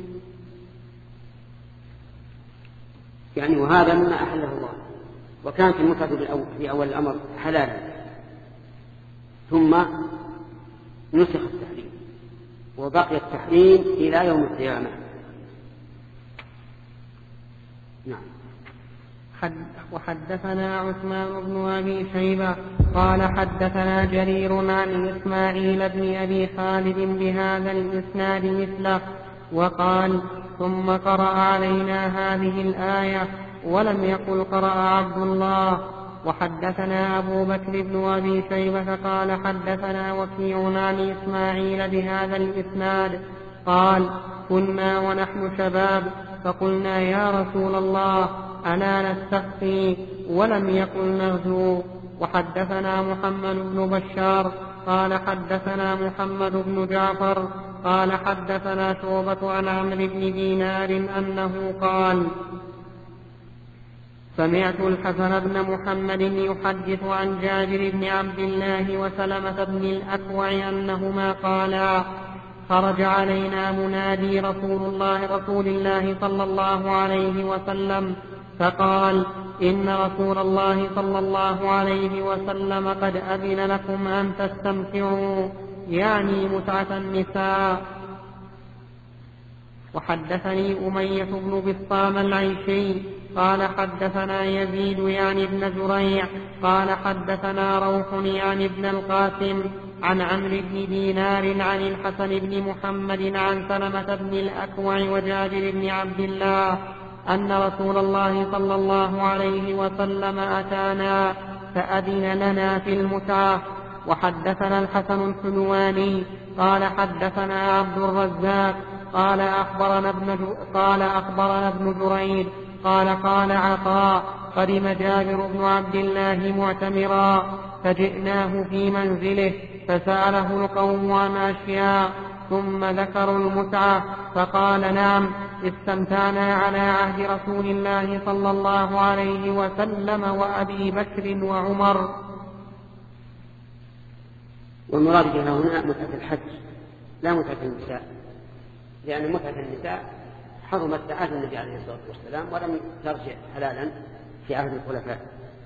يعني وهذا مما أحله الله، وكانت المتعة في أول الأمر حلالا ثم نسخ التحريم وبقي التحريم إلى يوم القيامة. نعم. وحدثنا عثمان بن أبي شيبة قال حدثنا جرير عن إسماعيل بن أبي خالد بهذا الإسناد مثله وقال ثم قرأ علينا هذه الآية ولم يقل قرأ عبد الله. وحدثنا أبو بكر بن أبي شيبة قال حدثنا وكيع عن إسماعيل بهذا الإسناد قال كنا ونحن شباب فقلنا يا رسول الله ألا نستسقي ولم يقل نغزو. وحدثنا محمد بن بشار قال حدثنا محمد بن جعفر قال حدثنا شعبة عن عمرو بن دينار أنه قال سمعت الحسن بن محمد يحدث عن جابر بن عبد الله وسلمة بن الأكوع أنهما قالا خرج علينا منادي رسول الله صلى الله عليه وسلم فقال إن رسول الله صلى الله عليه وسلم قد أذن لكم أن تستمتعوا يعني متعة النساء. وحدثني أمية بن بسطام العيشي قال حدثنا يزيد يعني ابن زريع قال حدثنا روح يعني ابن القاسم عن عمرو بن دينار عن الحسن بن محمد عن سلمة بن الأكوع وجابر بن عبد الله أن رسول الله صلى الله عليه وسلم أتانا فأذن لنا في المتعة. وحدثنا الحسن الحلواني قال حدثنا عبد الرزاق قال أخبرنا ابن جريج قال عطاء قدم جابر بن عبد الله معتمرا فجئناه في منزله فسأله القوم عن أشياء ثم ذكروا المتعة فقال نعم استمتعنا على عهد رسول الله صلى الله عليه وسلم وأبي بكر وعمر. والمراد بها هنا متعة الحج لا متعة النساء، لأن متعة النساء حرمت في عهد النبي عليه الصلاة والسلام ولم ترجع حلالا في عهد الخلفاء.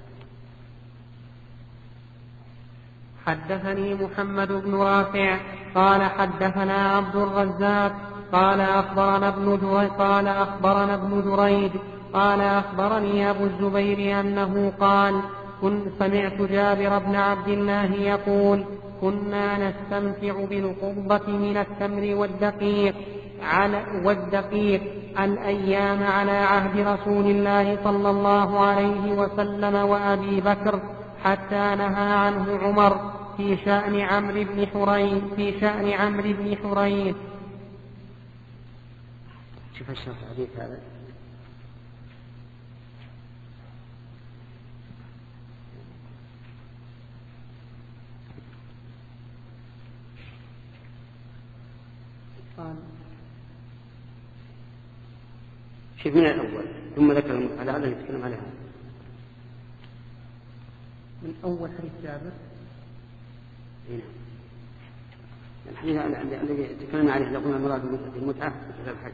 حدثني محمد بن رافع قال حدثنا عبد الرزاق قال أخبرنا ابن جريج قال أخبرني أبو الزبير أنه قال سمعت جابر بن عبد الله يقول كنا نستمتع بالقبضة من التمر والدقيق الأيام على عهد رسول الله صلى الله عليه وسلم وأبي بكر حتى نهى عنه عمر في شأن عمرو بن حرين. شوف الشرح الحديث هذا شوف من الأول ثم ذكر المسألة التي يتكلم عليها من أول حديث جابر. الحديث الذي تكلمنا عليه لقلنا المراد بالمتعة في الحج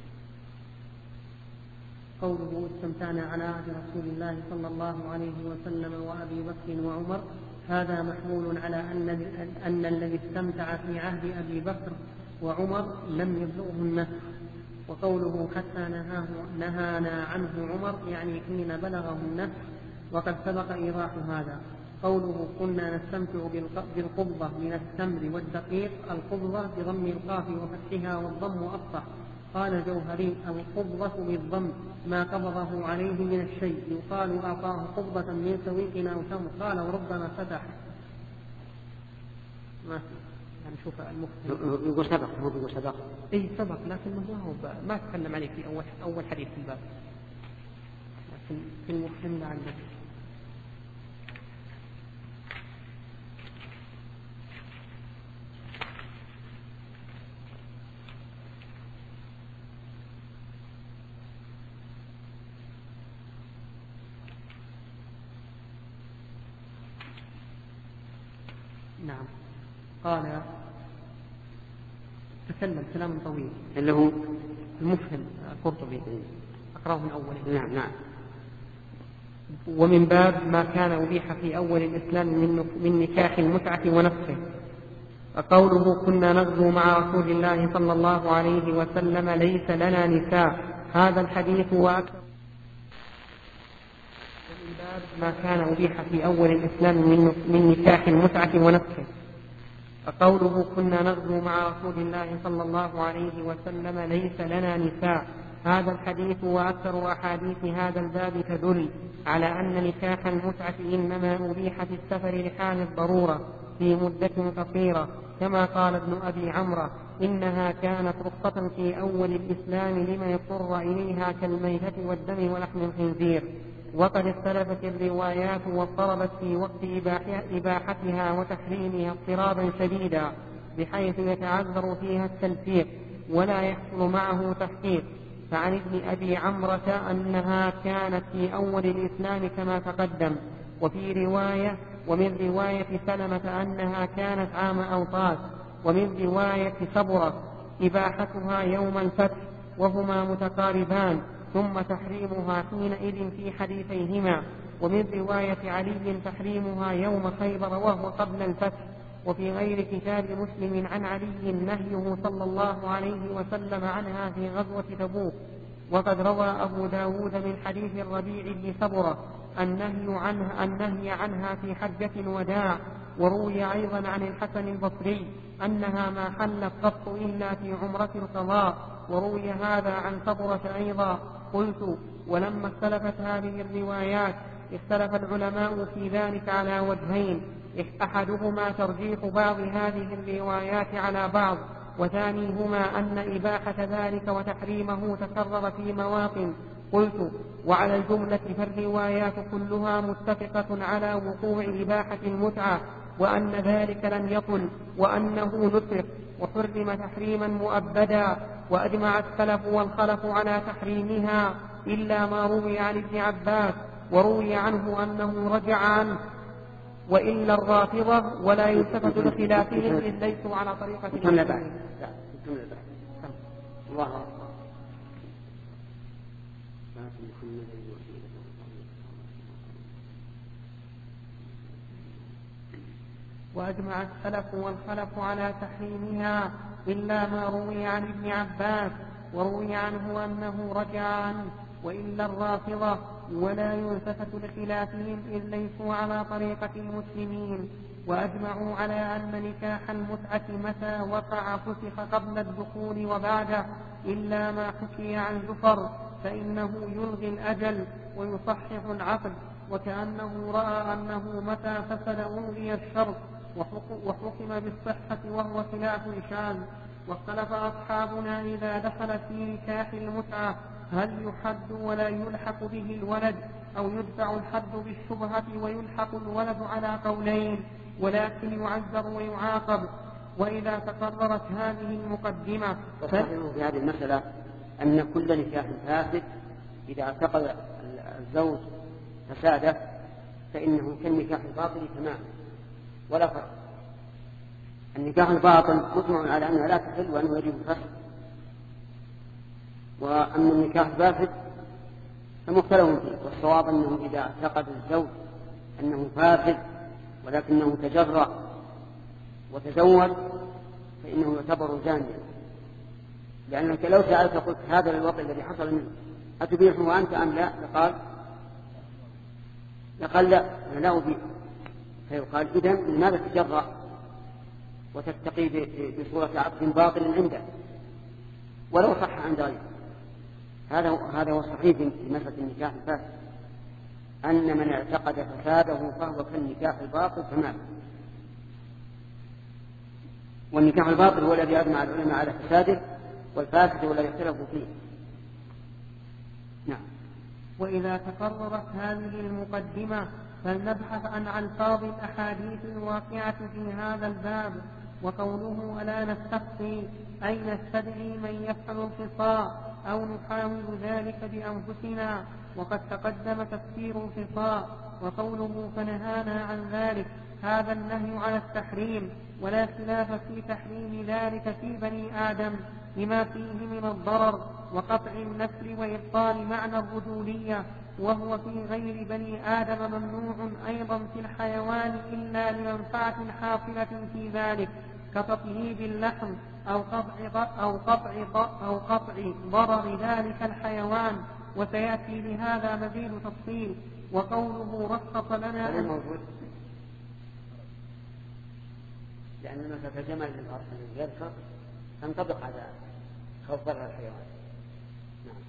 قوله استمتعنا على عهد رسول الله صلى الله عليه وسلم وأبي بكر وعمر هذا محمول على أن الذي استمتع في عهد أبي بكر وعمر لم يبلغه النسخ. وقوله حتى نهانا عنه عمر يعني حين بلغه النسخ وقد سبق إيضاح هذا. قوله كنا نستمتع بالقبضة من التمر والدقيق القبضة بضم القاف وفتحها والضم أفصح. قال الجوهري القبضة بالضم ما قبضه عليه من الشيء يقال أعطاه قبضة من سويق أو تمر. قال وربما فتح ما نشوف المفهم يقول سبق هو يقول سبق إيه سبق لكن ما تكلم عليه في أول حديث في الباب لكن في المفهم لعله نعم. قال تكلم كلام طويل اللي هو المفهم القرطبي أقرأه من أوله. نعم. ومن باب ما كان أبيح في أول الإسلام من نكاح المتعة ونفسه. قوله كنا نغزو مع رسول الله صلى الله عليه وسلم ليس لنا نساء هذا الحديث وأكثر ما كان أبيح في أول الإسلام من نكاح المتعة ونفسه. فقوله كنا نغزو مع رسول الله صلى الله عليه وسلم ليس لنا نساء، هذا الحديث وأكثر أحاديث هذا الباب تدل على أن نكاح المتعة إنما أبيح في السفر لحال الضرورة في مدة قصيرة، كما قال ابن أبي عمرو إنها كانت رخصة في أول الإسلام لما يضطر إليها كالميتة والدم ولحم الخنزير. وقد اختلفت الروايات واضطربت في وقت إباحتها وتحريمها اضطرابا شديدا بحيث يتعذر فيها التلفيق ولا يحصل معه تحقيق. فعن ابن أبي عمرة أنها كانت في أول الإسلام كما تقدم، ومن رواية سلمة أنها كانت عام أوطاس، ومن رواية صبرة إباحتها يوم الفتح، وهما متقاربان، ثم تحريمها حينئذ في حديثيهما. ومن رواية علي تحريمها يوم خيبر وهو قبل الفتح. وفي غير كتاب مسلم عن علي نهيه صلى الله عليه وسلم عنها في غزوة تبوك. وقد روى أبو داود من حديث الربيع بن صبرة النهي عنها في حجة الوداع. وروي أيضا عن الحسن البصري أنها ما حلت قط إلا في عمرة القضاء، وروي هذا عن صبرة أيضا. قلت: ولما اختلفت هذه الروايات اختلف العلماء في ذلك على وجهين: أحدهما ترجيح بعض هذه الروايات على بعض، وثانيهما أن إباحة ذلك وتحريمه تكرر في مواطن. قلت: وعلى الجملة فالروايات كلها متفقة على وقوع إباحة المتعة، وأن ذلك لم يطل، وأنه نسخ وحرم تحريما مؤبدا. وأجمع السلف والخلف على تحريمها إلا ما روي عن ابن عباس، وروي عنه أنه رجع عنه، وإلا الرافضة ولا يلتفت لخلافهم إذ ليسوا على طريقة المسلمين. وأجمع السلف والخلف على تحريمها إلا ما روي عن ابن عباس، وروي عنه أنه رجع عنه، وإلا الرافضة ولا يلتفت لخلافهم إذ ليسوا على طريقة المسلمين. وأجمعوا على أن نكاح المتعة متى وقع فسخ قبل الدخول وبعده، إلا ما حكي عن زفر فإنه يلغي الأجل ويصحح العقد، وكأنه رأى أنه متى فسد ألغي الشرط وحكم بالصحة وهو خلاف شاذ. واختلف أصحابنا إذا دخل في نكاح المتعة هل يحد ولا يلحق به الولد، أو يدفع الحد بالشبهة ويلحق الولد على قولين، ولكن يعذر ويعاقب. وإذا تقررت هذه المقدمة في هذه المسألة أن كل نكاح فاسد إذا اعتقد الزوج فساده فإنه كالنكاح الباطل تماما ولا فرق. النكاح الباطل مجمع على أنه لا تحل وأنه يجب الفسخ، وأما النكاح الفاسد فمختلف فيه. والصواب أنه إذا اعتقد الزوج أنه فاسد ولكنه تجرأ وتزوج فإنه يعتبر زانيا، لأنك لو سألت قلت هذا الوضع الذي حصل منه أتبيحه أنت أم لا؟ لقال لا أنا لا أبيح. فيقال إذن لماذا تجرأ وتتقي بصورة عقد باطل عنده ولو صح عن ذلك؟ هذا هو الصحيح في مسألة النكاح الفاسد، أن من اعتقد فساده فهو كالنكاح الباطل تماما. والنكاح الباطل هو الذي أجمع العلماء على فساده، والفاسد هو الذي اختلفوا فيه. نعم. وإذا تقررت هذه المقدمة فلنبحث عن ألفاظ الأحاديث الواقعة في هذا الباب. وقوله ألا نستقصي أي نستدعي من يفعل الخصاء أو نحاول ذلك بأنفسنا، وقد تقدم تفسير الخصاء. وقوله فنهانا عن ذلك هذا النهي على التحريم، ولا خلاف في تحريم ذلك في بني آدم لما فيه من الضرر وقطع النسل وإبطال معنى الرجولية، وهو في غير بني آدم ممنوع أيضا في الحيوان إلا لمنفعة حاصلة في ذلك كتطييب اللحم أو قطع ضرر ذلك الحيوان. وسيأتي بهذا مزيد تفصيل. وقوله رخص لنا غير موجود، لأن المسافة الجمل غير شرط تنطبق على خوف ضرر الحيوان. نعم.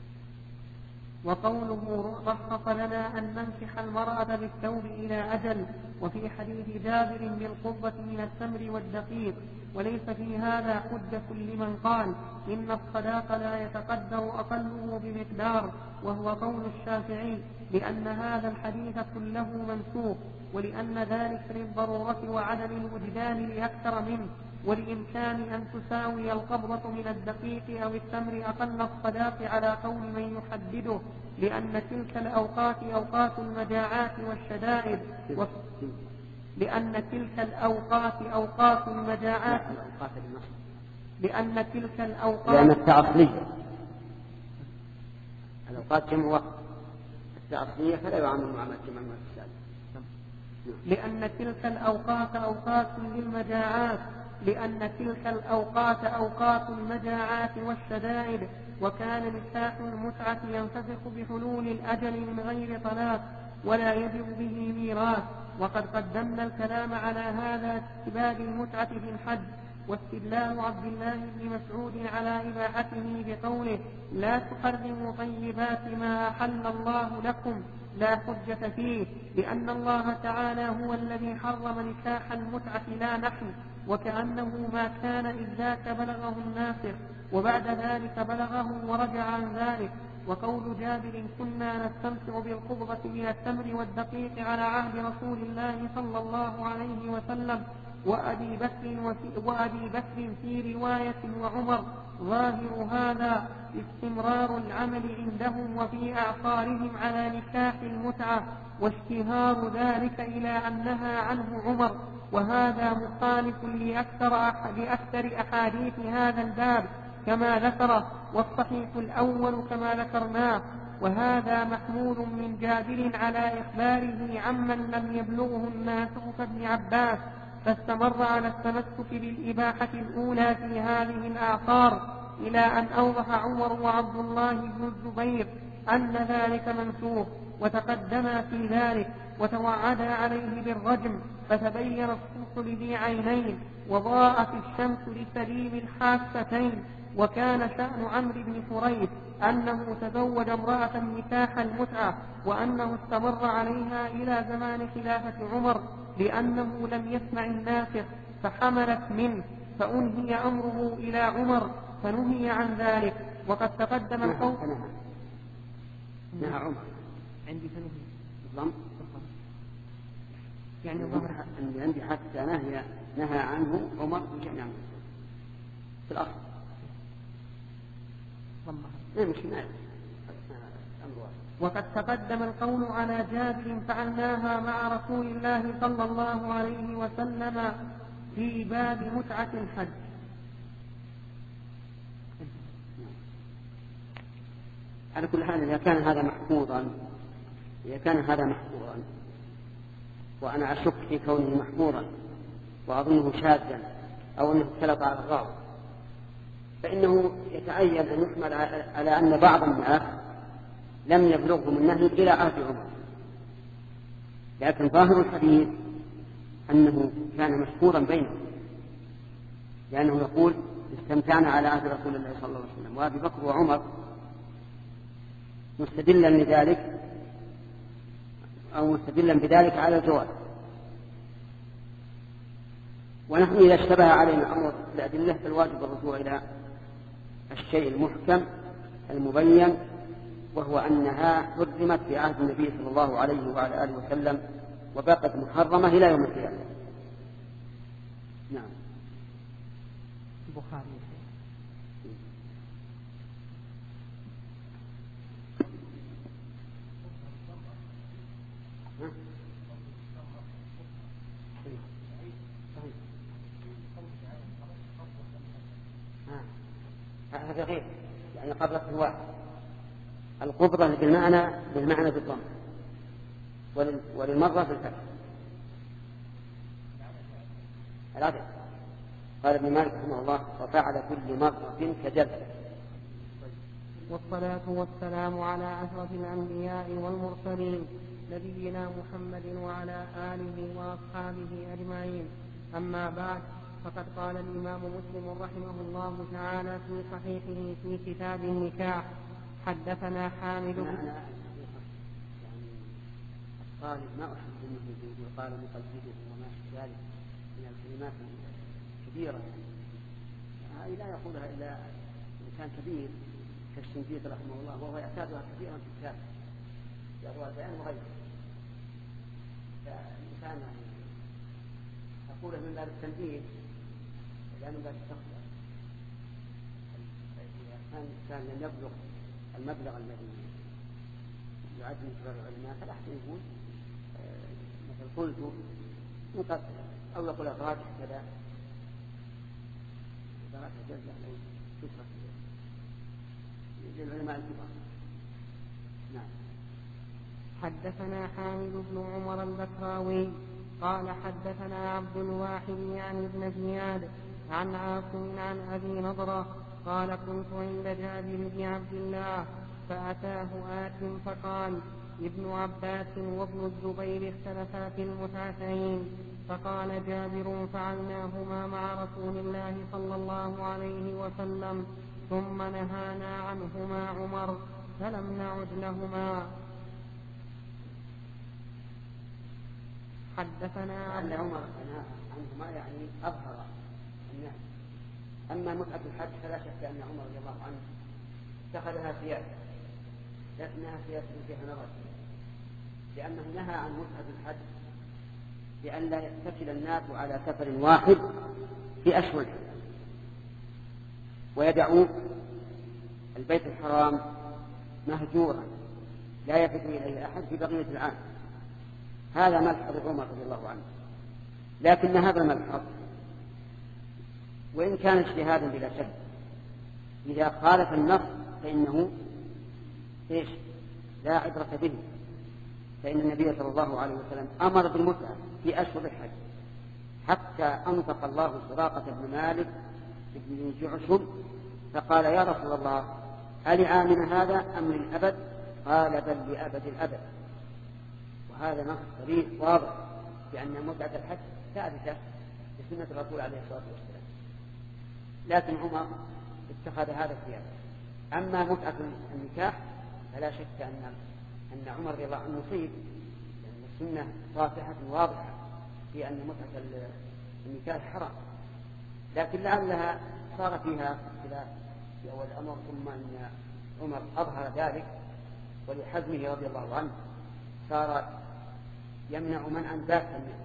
وقوله رخص لنا أن ننكح المرأة بالثوب إلى أجل، وفي حديث جابر بالقبة من التمر والدقيق. وليس في هذا حجة لمن قال إن الصداق لا يتقدر أقله بمقدار، وهو قول الشافعي، لأن هذا الحديث كله منسوخ، ولأن ذلك للضرورة وعدم الوجدان لأكثر منه، ولإمكان أن تساوي القبضة من الدقيق أو التمر أقل الصداق على قول من يحدده، لأن تلك الأوقات أوقات المجاعات والشدائد، لأن تلك الأوقات أوقات المجاعات، لأن تلك الأوقات، لأن التعصلية الأوقات جمع وقت، التعصلية فلا يعامل معاملة جمع وقت. لأن تلك الأوقات أوقات للمجاعات، لأن تلك الأوقات أوقات المجاعات والشدائد. وكان نكاح المتعة ينفسخ بحلول الأجل من غير طلاق، ولا يجب به ميراث. وقد قدمنا الكلام على هذا استباب المتعة في الحج، واستدلال عبد الله بن مسعود على إباحته بقوله لا تحرموا طيبات ما أحل الله لكم لا حجة فيه، لأن الله تعالى هو الذي حرم نكاح المتعة لا نحن، وكأنه ما كان إذ ذاك بلغه الناسخ، وبعد ذلك بلغه ورجع عن ذلك. وقول جابر كنا نستمتع بالقبضة من التمر والدقيق على عهد رسول الله صلى الله عليه وسلم وأبي بكر في رواية وعمر، ظاهر هذا استمرار العمل عندهم وفي أعصارهم على نكاح المتعة، واشتهار ذلك إلى أن نهى عنه عمر، وهذا مخالف لأكثر أحاديث هذا الباب كما ذكره، والصحيح الأول كما ذكرناه. وهذا محمول من جابر على إخباره عمن لم يبلغه الناسخ كابن عباس، فاستمر على التمسك بالإباحة الأولى في هذه الأعصار إلى أن أوضح عمر وعبد الله بن الزبير أن ذلك منسوخ، وتقدما في ذلك وتوعدا عليه بالرجم، فتبين الصبح لذي عينين، وضاءت الشمس لسليم الحاستين. وكان شأن عمرو بن حريث أنه تزوج امرأة نكاح المتعة، وأنه استمر عليها إلى زمان خلافة عمر، لأنه لم يسمع الناسخ فحملت منه، فأنهي أمره إلى عمر فنهي عن ذلك. وقد تقدم القول نهى عمر عندي فنهي ضم يعني عندي حتى نهى عنه عمر بجميع في الأصل وقد تقدم القول على جابر فعلناها مع رسول الله صلى الله عليه وسلم في باب متعة الحج. على كل حال إذا كان هذا محفوظا وأنا أشك في كونه محفوظا وأظنه شاذا أو أنه اختلط على الراوي، فإنه يتعين أن يحمل على أن بعض الناس لم يبلغهم النهي إلى عهد عمر، لكن ظاهر الحديث أنه كان مشهورا بينهم، لأنه يقول استمتعنا على عهد رسول الله صلى الله عليه وسلم، وأبي بكر وعمر مستدلا لذلك أو مستدلا بذلك على الجواز. ونحن إذا اشتبه علينا أمر الأدلة فالواجب الرجوع إلى الشيء المحكم المبين، وهو أنها حرمت في عهد النبي صلى الله عليه وعلى آله وسلم وبقت محرمة إلى يوم القيامة. نعم. البخاري هذا غير يعني قبل الواحد القبضة بالمعنى بالضم وللمرة بالفتح العدد. قال ابن مالك رحمه الله وفعل كل مرة كجلد. والصلاة والسلام على أشرف الأنبياء والمرسلين نبينا محمد وعلى آله وأصحابه أجمعين. أما بعد، فقد قال الإمام مسلم رحمه الله تعالى في صحيحه في كتاب النكاح: حدثنا حامد بن الطالب ما أحب منه يقال مقلده وما أشبه ذلك من الكلمات الكبيرة، هذه لا يقولها إلا إنسان كبير كالشنقيطي رحمه الله، وهو يعتادها كثيرا في كتابه في أبواب البيان وغيره. فالإنسان أقوله من باب التنبيه لا من باب التخطئة. إذا كان الإنسان لم يبلغ المبلغ الذي يعد من كبار العلماء فلا أحد يقول مثل قلت مقصر، أو يقول الراجح كذا، الراجح جزء لو تشرح للعلماء الكبار. نعم. حدثنا حامد بن عمر البكراوي قال حدثنا عبد الواحد يعني ابن زياد عن عاصم عن أبي نضرة قال: كنت عند جابر بن عبد الله فأتاه آت فقال: ابن عباس وابن الزبير اختلفا في المتعتين. فقال جابر: فعلناهما مع رسول الله صلى الله عليه وسلم، ثم نهانا عنهما عمر فلم نعد لهما. حدثنا أن عمر نهى عنهما يعني أظهر النهي. أما متعة الحج فلا شك أن عمر رضي الله عنه اتخذها سياسة، لكنها سياسة فيها نظر، لأنه نهى عن متعة الحج لأن لا يتكل الناس على سفر واحد في أشهر ويدعوا البيت الحرام مهجورا لا يفد إليه أحد في بقية العام. هذا ملحظ عمر رضي الله عنه، لكن هذا الملحظ وإن كان اجتهادا بلا شك إذا خالف النص فإنه لا عبرة به، فإن النبي صلى الله عليه وسلم أمر بالمتعة في أشهر الحج حتى أنطق الله سراقة بن مالك بن جعشم فقال: يا رسول الله، ألعامنا هذا أم للأبد؟ قال: بل لأبد الأبد. وهذا نص صريح واضح بأن متعة الحج ثابتة بسنة الرسول عليه الصلاة والسلام، لكن عمر اتخذ هذا السياسة. أما متعة النكاح فلا شك أن عمر رضي الله عنه مصيب، لأن السنة واضحة واضحة في أن متعة النكاح حرام، لكن لعلها صار فيها خلاف في أول الأمر، ثم أن عمر أظهر ذلك ولحزمه رضي الله عنه صار يمنع منعا ذاتا منه.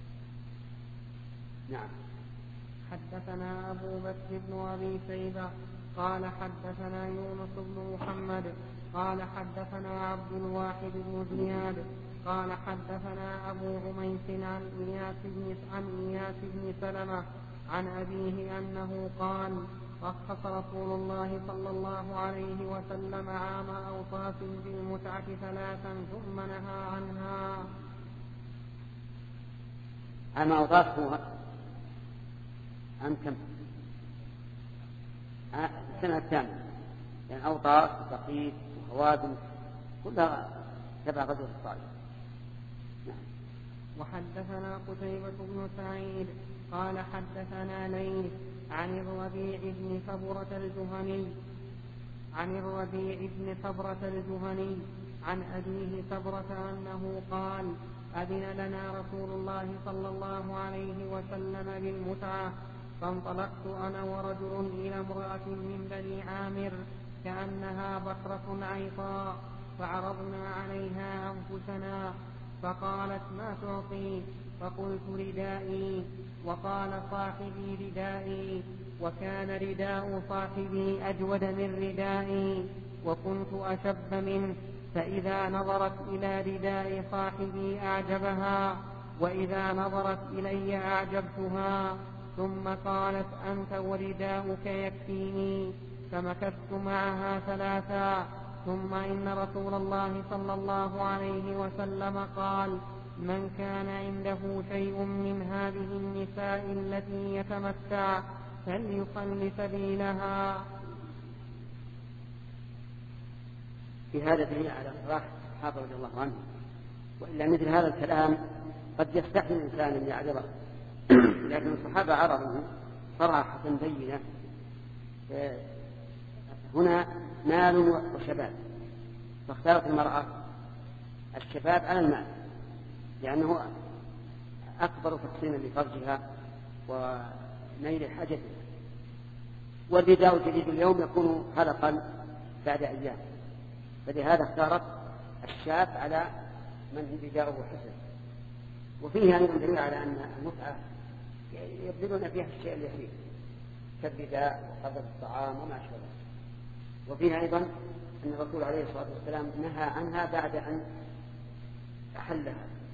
نعم. حدثنا أبو بكر بن أبي شيبة قال حدثنا يونس بن محمد قال حدثنا عبد الواحد بن زياد قال حدثنا أبو عميس عن إياس بن سلمة عن أبيه أنه قال: رخص رسول الله صلى الله عليه وسلم عام أوطاس بالمتعة 3 ثم نهى عنها. عام أوطاس هو عام كم؟ السنة الثانية، يعني أوطاس وثقيف وهوازن كلها تبع غزوة الطائف. وحدثنا قتيبة بن سعيد قال حدثنا ليث عن الربيع بن صبرة الجهني عن أبيه صبرة أنه قال: أذن لنا رسول الله صلى الله عليه وسلم بالمتعة، فانطلقت أنا ورجل إلى امرأة من بني عامر كأنها بكرة عيطاء، فعرضنا عليها أنفسنا، فقالت: ما تعطي؟ فقلت: ردائي. وقال صاحبي: ردائي. وكان رداء صاحبي أجود من ردائي، وكنت أشب منه، فإذا نظرت إلى رداء صاحبي أعجبها، وإذا نظرت إلي أعجبتها، ثم قالت: أنت ورداؤك يكفيني. فمكثت معها 3، ثم إن رسول الله صلى الله عليه وسلم قال: من كان عنده شيء من هذه النساء التي يتمتع فليخل سبيلها. في هذا دليل على صلاح الصحابة رضي الله عنهم، وإلا مثل هذا الكلام قد يستحي الإنسان أن يعذره، لكن الصحابة عرضوا صراحة بينة. هنا مال وشباب، فاختارت المرأة الشباب على المال لأنه أكبر تحسينا لفرجها ونيل حاجتها، والرداء الجديد اليوم يكون خلقا بعد أيام، فلهذا اختارت الشاب على من رداؤه حسن. وفيه أيضا دليل على أن المتعة يبذلون فيها الشيء اليسير كالرداء وقدر الطعام وما أشبه ذلك. وفيه أيضا أن الرسول عليه الصلاة والسلام نهى عنها بعد أن أحلها.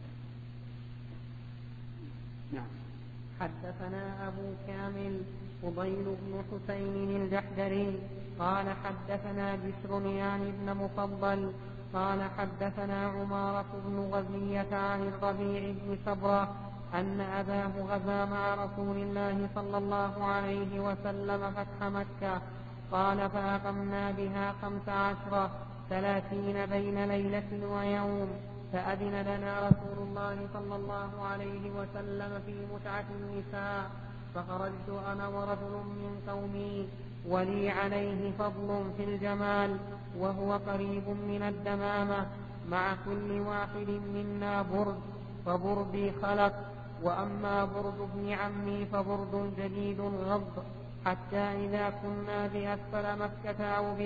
نعم. حدثنا أبو كامل فضيل بن حسين الجحدري قال حدثنا بشر يعني بن مفضل قال حدثنا عمارة بن غزية عن الربيع بن سبرة أن أباه غزا مع رسول الله صلى الله عليه وسلم فتح مكة. قال فأقمنا بها 15 30 بين ليلة ويوم، فأذن لنا رسول الله صلى الله عليه وسلم في متعة النساء، فخرجت أنا ورجل من قومي ولي عليه فضل في الجمال وهو قريب من الدمامة، مع كل واحد منا برد، فبردي خلق، وأما برد ابن عمي فبرد جديد غض، حتى إذا كنا بأسفل مكة أو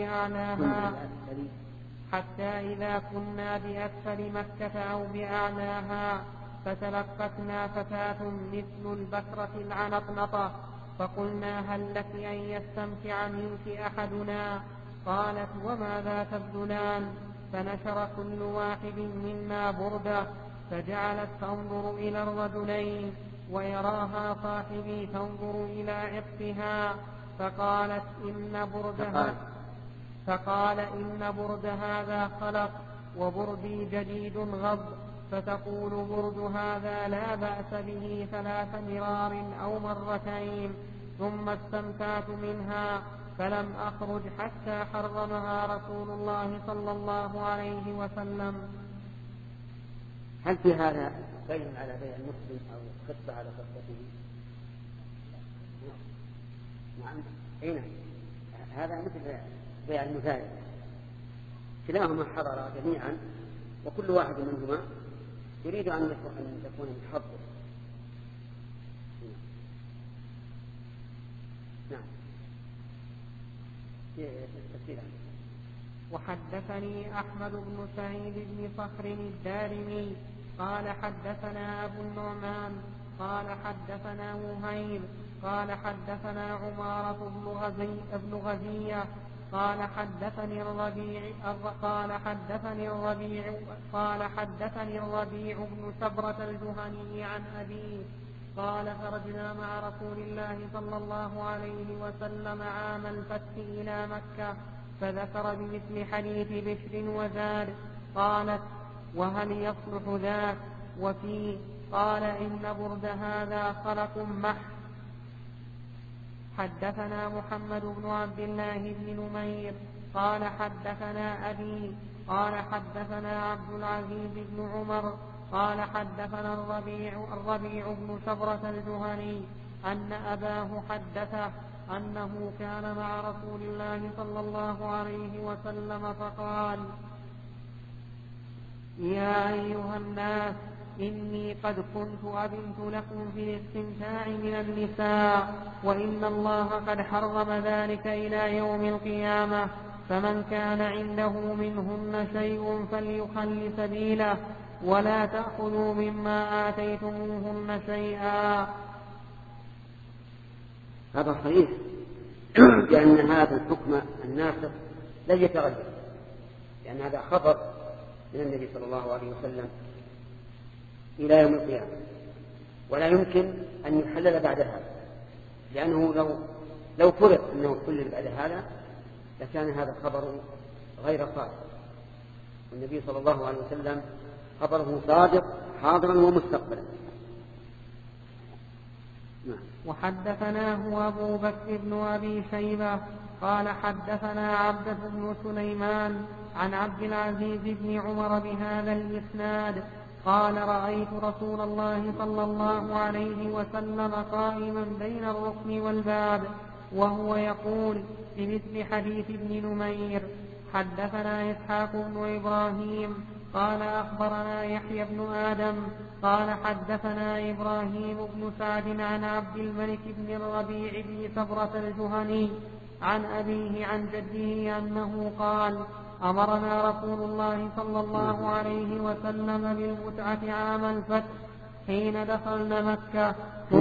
بأعلاها فتلقتنا فتاة مثل البكرة العنطنطة، فقلنا هل لك أن يستمتع منك أحدنا؟ قالت وماذا تبذلان؟ فنشر كل واحد منا بردة، فجعلت تنظر إلى الرجلين ويراها صاحبي تنظر إلى عقها، فقال إن برد هذا خلق وبردي جديد غض، فتقول برد هذا لا بأس به 3 مرار أو مرتين، ثم استمتعت منها فلم أخرج حتى حرمها رسول الله صلى الله عليه وسلم. هل في هذا بين على بيع المسلم أو خطة على خطته؟ نعم. أين هذا مثل بيع المزايد، كلاهما حضر جميعا وكل واحد منهما يريد أن يكون محضر. نعم. وحدثني أحمد بن سعيد بن صخر الدارمي قال حدثنا أبو النعمان قال حدثنا وهيب قال حدثنا عمارة بن غزية قال حدثني الربيع بن سبرة الجهني عن أبيه قال خرجنا مع رسول الله صلى الله عليه وسلم عام الفتح إلى مكة، فذكر بمثل حديث بشر وزاد. قالت وهل يصلح ذاك؟ وفيه قال إن برد هذا خلق محض. حدثنا محمد بن عبد الله بن نمير قال حدثنا أبي قال حدثنا عبد العزيز بن عمر قال حدثنا الربيع بن سبرة الجهني أن أباه حدثه أنه كان مع رسول الله صلى الله عليه وسلم فقال يا أيها الناس إني قد كنت أذنت لكم في الاستمتاع من النساء، وإن الله قد حرم ذلك إلى يوم القيامة، فمن كان عنده منهن شيء فليخل سبيله، ولا تأخذوا مما آتيتموهن شيئا. هذا صحيح، لأن هذا الحكم الناسخ لن يتغير، لأن هذا خبر من النبي صلى الله عليه وسلم إلى يوم القيامة، ولا يمكن أن يحلل بعد هذا، لأنه لو فرض أنه حلل بعد هذا لكان هذا خبر غير صادق، والنبي صلى الله عليه وسلم خبره صادق حاضرا ومستقبلا. وحدثناه أبو بكر بن أبي شيبة قال حدثنا عبدة بن سليمان عن عبد العزيز بن عمر بهذا الإسناد قال رأيت رسول الله صلى الله عليه وسلم قائما بين الركن والباب وهو يقول بمثل حديث ابن نمير. حدثنا إسحاق بن إبراهيم قال أخبرنا يحيى بن آدم قال حدثنا إبراهيم بن سعد عن عبد الملك بن الربيع بن سبرة الجهني عن أبيه عن جده أنه قال أمرنا رسول الله صلى الله عليه وسلم بالمتعة عام الفتح حين دخلنا مكة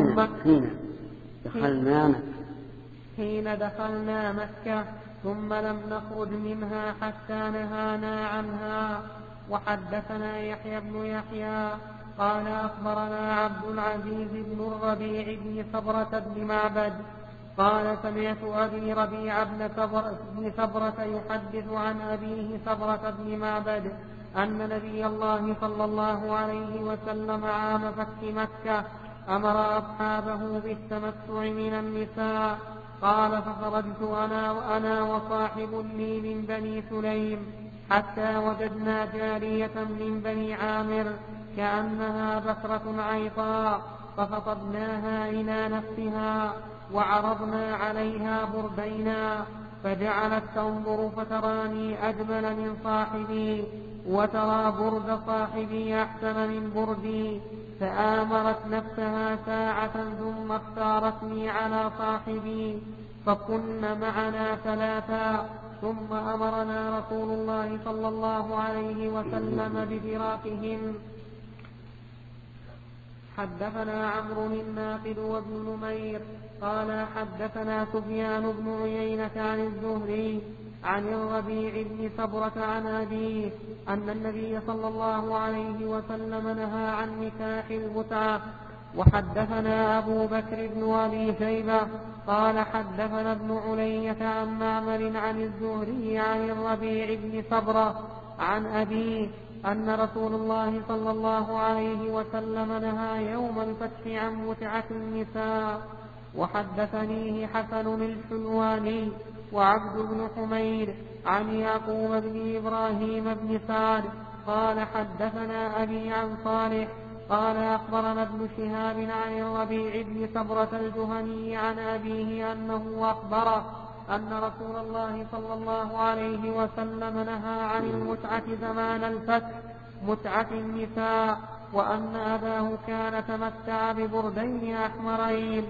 ثم لم نخرج منها حتى نهانا عنها. وحدثنا يحيى بن يحيى قال أخبرنا عبد العزيز بن الربيع بن سبرة بن معبد قال سمعت أبي ربيع بن سبرة يحدث عن أبيه سبرة بن معبد أن نبي الله صلى الله عليه وسلم عام فتح مكة أمر أصحابه بالتمتع من النساء. قال فخرجت أنا وصاحب لي من بني سليم حتى وجدنا جارية من بني عامر كأنها بكرة عيطاء فخطبناها إلى نفسها وعرضنا عليها بردينا فجعلت تنظر فتراني أجمل من صاحبي وترى برد صاحبي أحسن من بردي فآمرت نفسها ساعة ثم اختارتني على صاحبي فكن معنا ثلاثا ثم أمرنا رسول الله صلى الله عليه وسلم بفراقهن. حدثنا عمرو الناقد وابن نمير قال حدثنا سفيان بن عيينة عن الزهري عن الربيع بن سبرة عن أبيه أن النبي صلى الله عليه وسلم نهى عن نكاح المتعة. وحدثنا أبو بكر بن أبي شيبة قال حدثنا ابن علية عن معمر عن الزهري عن الربيع بن سبرة عن أبيه أن رسول الله صلى الله عليه وسلم نهى يوم الفتح عن متعة النساء. وحدثنيه حسن الحلواني وعبد بن حميد عن يعقوب بن إبراهيم بن سعد قال حدثنا أبي عن صالح قال أخبرنا ابن شهاب عن الربيع بن سبرة الجهني عن أبيه أنه أخبره أن رسول الله صلى الله عليه وسلم نهى عن المتعة زمان الفتح متعة النساء وأن أباه كان تمتع ببردين أحمرين.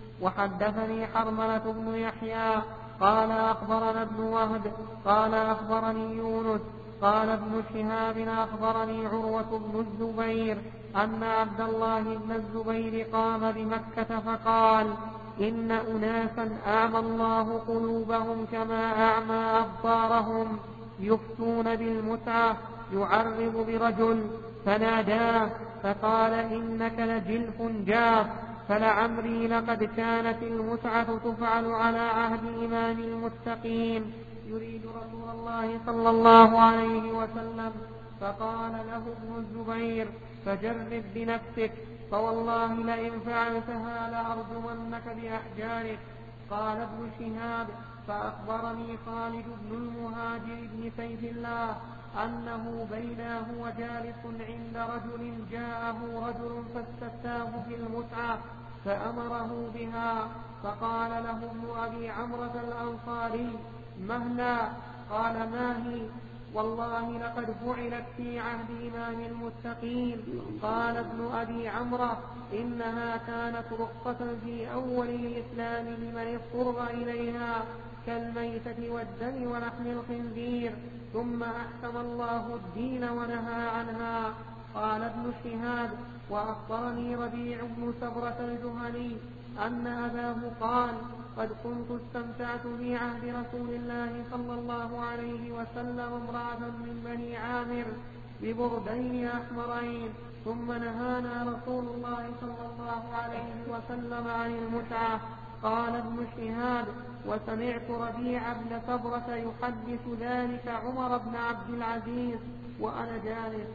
وحدثني حرملة بن يحيى قال أخبرنا ابن وهب قال أخبرني يونس قال ابن شهاب أخبرني عروة بن الزبير أن عبد الله بن الزبير قام بمكة فقال إن أناسا أعمى الله قلوبهم كما أعمى أبصارهم يفتون بالمتعة يعرض برجل فناداه فقال إنك لجلف جاف فلعمري لقد كانت المتعة تفعل على عهد إمام المتقين يريد رسول الله صلى الله عليه وسلم. فقال له ابن الزبير فجرب بنفسك فوالله لئن فعلتها لأرجمنك بأحجارك. قال ابن شهاب فأخبرني خالد بن المهاجر بن سيف الله أنه بينه وجالس عند رجل جاءه رجل فاستفتاه في المتعة فأمره بها فقال له ابن أبي عمرة الأنصاري مهلا قال ما هي والله لقد فعلت في عهد إمام المتقين. قال ابن أبي عمرة إنها كانت رخصة في أول الإسلام لمن اضطر إليها كالميتة والدم ولحم الخنزير ثم أحكم الله الدين ونهى عنها. قال ابن شهاب وأخبرني ربيع بن سبرة الجهني أن أباه قال قد كنت استمتعت في عهد رسول الله صلى الله عليه وسلم امرأة من بني عامر ببردين أحمرين ثم نهانا رسول الله صلى الله عليه وسلم عن المتعة. قال ابن شهاب وسمعت ربيع بن سبرة يحدث ذلك عمر بن عبد العزيز وأنا جالس.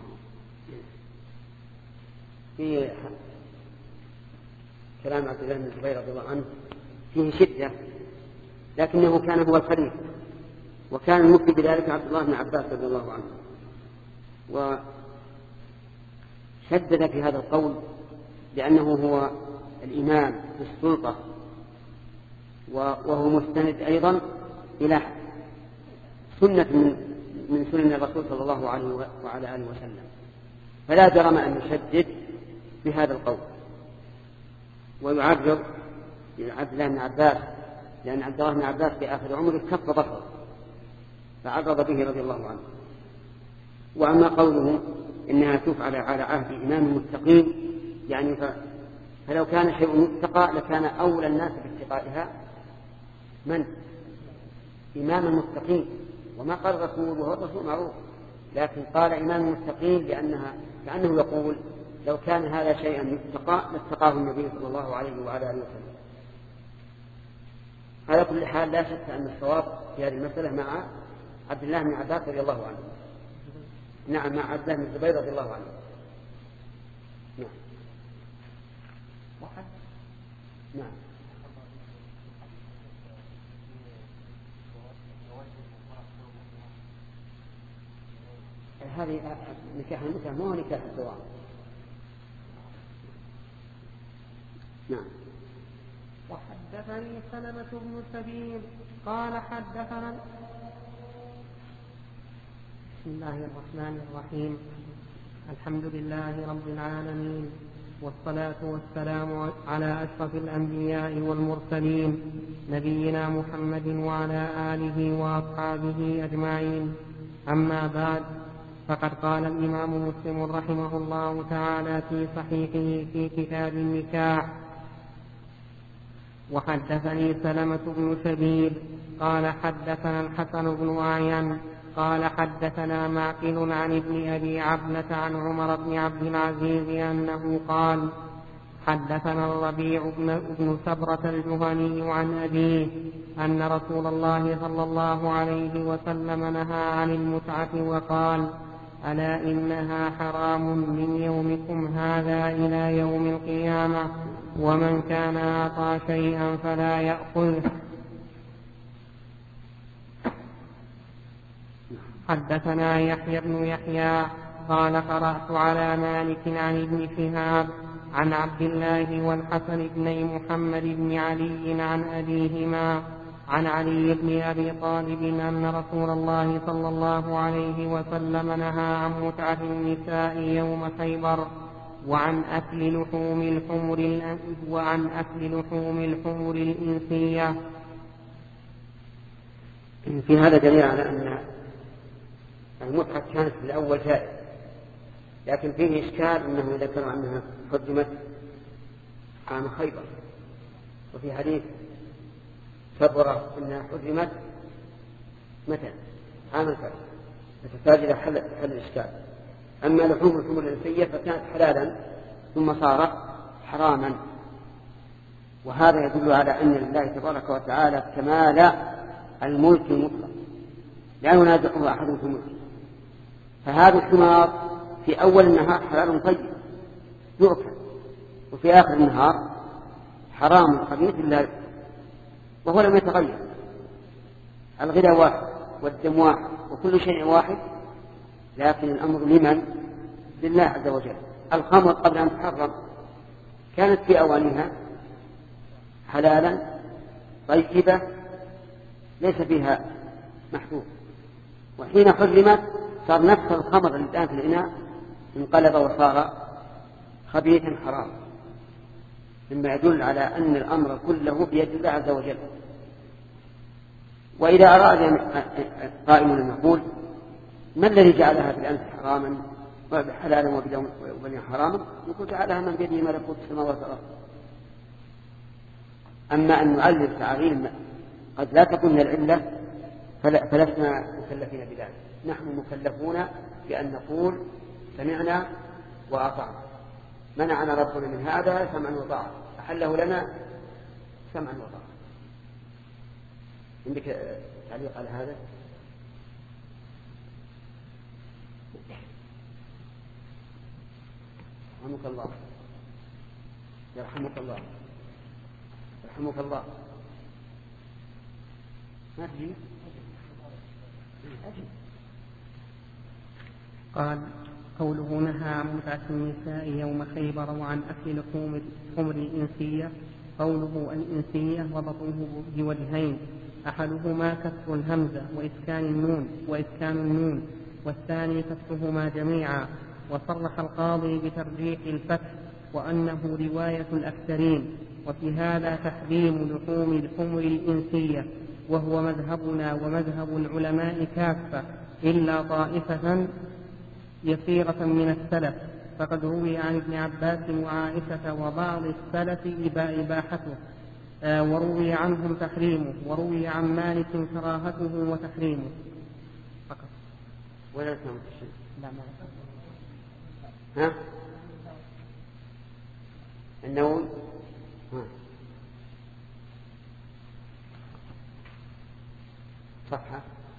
في كلام عبد الله بن الزبير رضي الله عنه فيه شدة لكنه كان هو الخليفة وكان المفتي بذلك عبد الله بن عباس رضي الله عنه. وشدد في هذا القول لأنه هو الإمام في السلطة، وهو مستند أيضا إلى سنة من سنن الرسول صلى الله عليه وعلى آله وسلم، فلا جرم أن يشدد بهذا القول ويعرض عبد الله بن عباس، لأن عبد الله بن عباس في آخر عمره كف بصره فعرض به رضي الله عنه. وأما قوله إنها تفعل على عهد إمام مستقيم، يعني فلو كان شيء متقى لكان أولى الناس باتقائها من؟ إمام مستقيم. وما قال الرسول وهو الرسول معروف، لكن قال إمام مستقيم لأنها كأنه يقول لو كان هذا شيئا يتقى لاتقاه النبي صلى الله عليه وعلى آله وسلم. على كل حال لا شك أن الصواب في هذه المسألة مع عبد الله بن عباس رضي الله عنه. نعم، مع عبد الله بن الزبير رضي الله عنه. نعم. نعم. هذه نكاح المتعة ما هو نكاح الزواج. نعم. وحدثني سلمة بن سبيل قال حدثنا. بسم الله الرحمن الرحيم. الحمد لله رب العالمين، والصلاة والسلام على أشرف الأنبياء والمرسلين نبينا محمد وعلى آله وأصحابه أجمعين. أما بعد، فقد قال الإمام مسلم رحمه الله تعالى في صحيحه في كتاب النكاح: وحدثني سلمة بن شبيب قال حدثنا الحسن بن أعين قال حدثنا معقل عن ابن أبي عبلة عن عمر بن عبد العزيز أنه قال: حدثنا الربيع بن سبرة الجهني عن أبيه أن رسول الله صلى الله عليه وسلم نهى عن المتعة وقال: ألا إنها حرام من يومكم هذا إلى يوم القيامة، ومن كان أعطى شيئا فلا يأخذه. حدثنا يحيى بن يحيى قال: قرأت على مالك عن ابن شهاب عن عبد الله والحسن بن محمد بن علي عن أبيهما عن علي بن أبي طالب أن رسول الله صلى الله عليه وسلم نهى عن متعة النساء يوم خيبر وعن أكل لحوم الحمر الإنسية. في هذا دليل على أن المتعة كانت في الأول جائزة، لكن فيه إشكال أنه ذكر أنها حرمت عام خيبر، وفي حديث سبرة أنها حرمت متى؟ عام الفتح، فتحتاج إلى حل الإشكال. أما لحوم الحمر الإنسية فكانت حلالا ثم صارت حراما، وهذا يدل على أن لله تبارك وتعالى كمال الملك المطلق لا ينازعه أحد في الملك. فهذا الحمار في أول النهار حلال طيب يؤكل، وفي آخر النهار حرام خبيث لا، وهو لم يتغير. الغذاء واحد والدم واحد وكل شيء واحد، لكن الأمر لمن؟ لله عز وجل. الخمر قبل أن تحرم كانت في أوانها حلالا طيبة ليس فيها محذور، وحين حرمت صار نفس الخمر الآن في الإناء انقلب وصار خبيثا حرام، مما يدل على أن الأمر كله بيد الله عز وجل. وإذا أراد قائل أن نقول: ما الذي جعلها بالأمس حراما وحلالا وباليوم حراما؟ نقول: جعلها من بيده ملكوت السماوات والأرض. أما أن نعلل تعليل قد لا تكون العلة فلسنا مكلفين بذلك. نحن مكلفون بأن نقول: سمعنا وأطعنا، منعنا ربنا من هذا سمعا وطاعة، أحله لنا سمعا وطاعة. عندك تعليق على هذا؟ رحمك الله، يرحمك الله، يرحمك الله. ما تجي؟ قال قوله نهى عن متعة النساء يوم خيبر وعن أكل لحوم الحمر الإنسية. قوله الإنسية وضبطه بوجهين، أحدهما كسر الهمزة وإسكان النون والثاني فتحهما جميعا. وصرح القاضي بترجيح الفتح وأنه رواية الأكثرين، وفي هذا تحريم لحوم الحمر الإنسية، وهو مذهبنا ومذهب العلماء كافة إلا طائفة يسيرة من السلف، فقد روي عن ابن عباس وعائشة وبعض السلف إباحته، وروي عنهم تحريمه، وروي عن مالك كراهته وتحريمه فقط. ولا سمعت شيء؟ لا ما ها؟ النووي؟ صفحة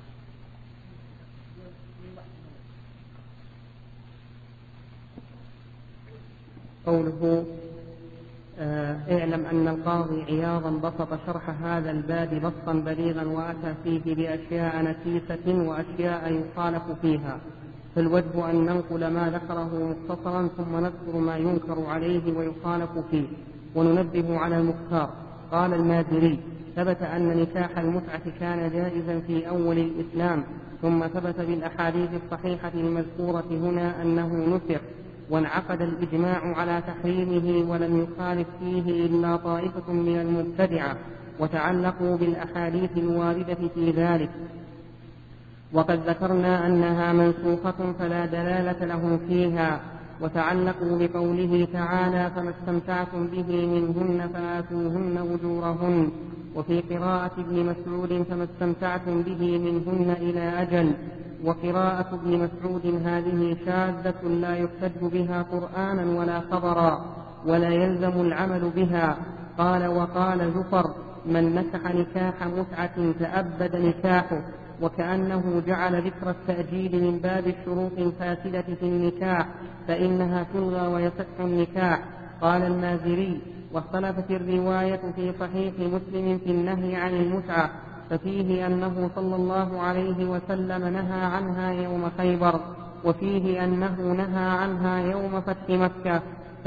قوله اعلم أن القاضي عياضا بسط شرح هذا الباب بسطا بليغا وأتى فيه بأشياء نفيسة وأشياء يخالف فيها، فالوجه أن ننقل ما ذكره مختصرا ثم نذكر ما ينكر عليه ويخالف فيه وننبه على المختار. قال المازري ثبت أن نكاح المتعة كان جائزا في أول الإسلام، ثم ثبت بالأحاديث الصحيحة المذكورة هنا أنه نسخ، وانعقد الإجماع على تحريمه ولم يخالف فيه إلا طائفة من المبتدعة، وتعلقوا بالأحاديث الواردة في ذلك، وقد ذكرنا أنها منسوخة فلا دلالة لهم فيها. وتعلقوا بقوله تعالى فما استمتعتم به منهن فآتوهن أجورهن، وفي قراءة ابن مسعود فما استمتعتم به منهن إلى أجل. وقراءة ابن مسعود هذه شاذة لا يحتج بها قرآنا ولا خبرا ولا يلزم العمل بها. قال وقال زفر من نكح نكاح متعة تأبد نكاحه، وكأنه جعل ذكر التأجيل من باب الشروط الفاسدة في النكاح فإنها تلغى ويصح النكاح. قال المازري واختلفت الرواية في صحيح مسلم في النهي عن المتعة، ففيه أنه صلى الله عليه وسلم نهى عنها يوم خيبر، وفيه أنه نهى عنها يوم فتح مكة.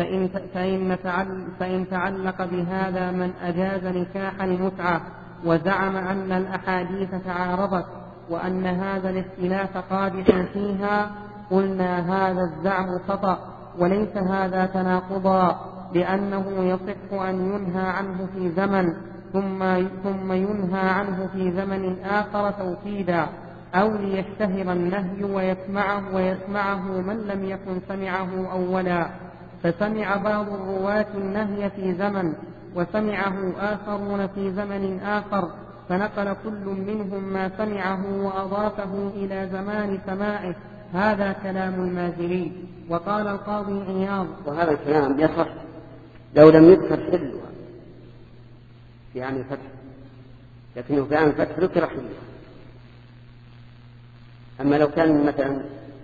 فإن تعلق بهذا من أجاز نكاح المتعة وزعم أن الأحاديث تعارضت وأن هذا الاختلاف قادح فيها، قلنا هذا الزعم خطأ وليس هذا تناقضا، لأنه يصح أن ينهى عنه في زمن ثم ينهى عنه في زمن آخر توكيدا، أو ليشتهر النهي ويسمعه من لم يكن سمعه أولا، فسمع بعض الرواة النهي في زمن وسمعه آخرون في زمن آخر، فنقل كل منهم ما سمعه وأضافه إلى زمان سماعه. هذا كلام المازري. وقال القاضي عياض وهذا الكلام يصح لو لم يذكر حلها في عام الفتح، لكنه في عام الفتح ذكر حلها. أما لو كان مثلا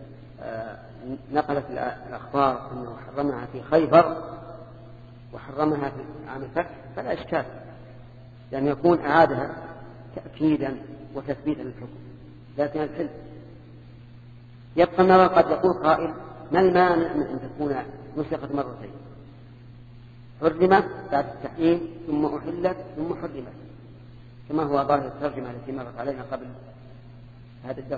نقلت الأخبار أنه حرمها في خيبر وحرمها في عام الفتح فلا إشكال، لأن يكون أعادها تأكيدا وتثبيتا للحكم. لكن الحل يبقى النظر، قد يقول قائل ما المانع من أن تكون نسخت مرتين، حرمت بعد التحريم ثم أحلت ثم حرمت، كما هو ظاهر الترجمة التي مرت علينا قبل هذا الدرس.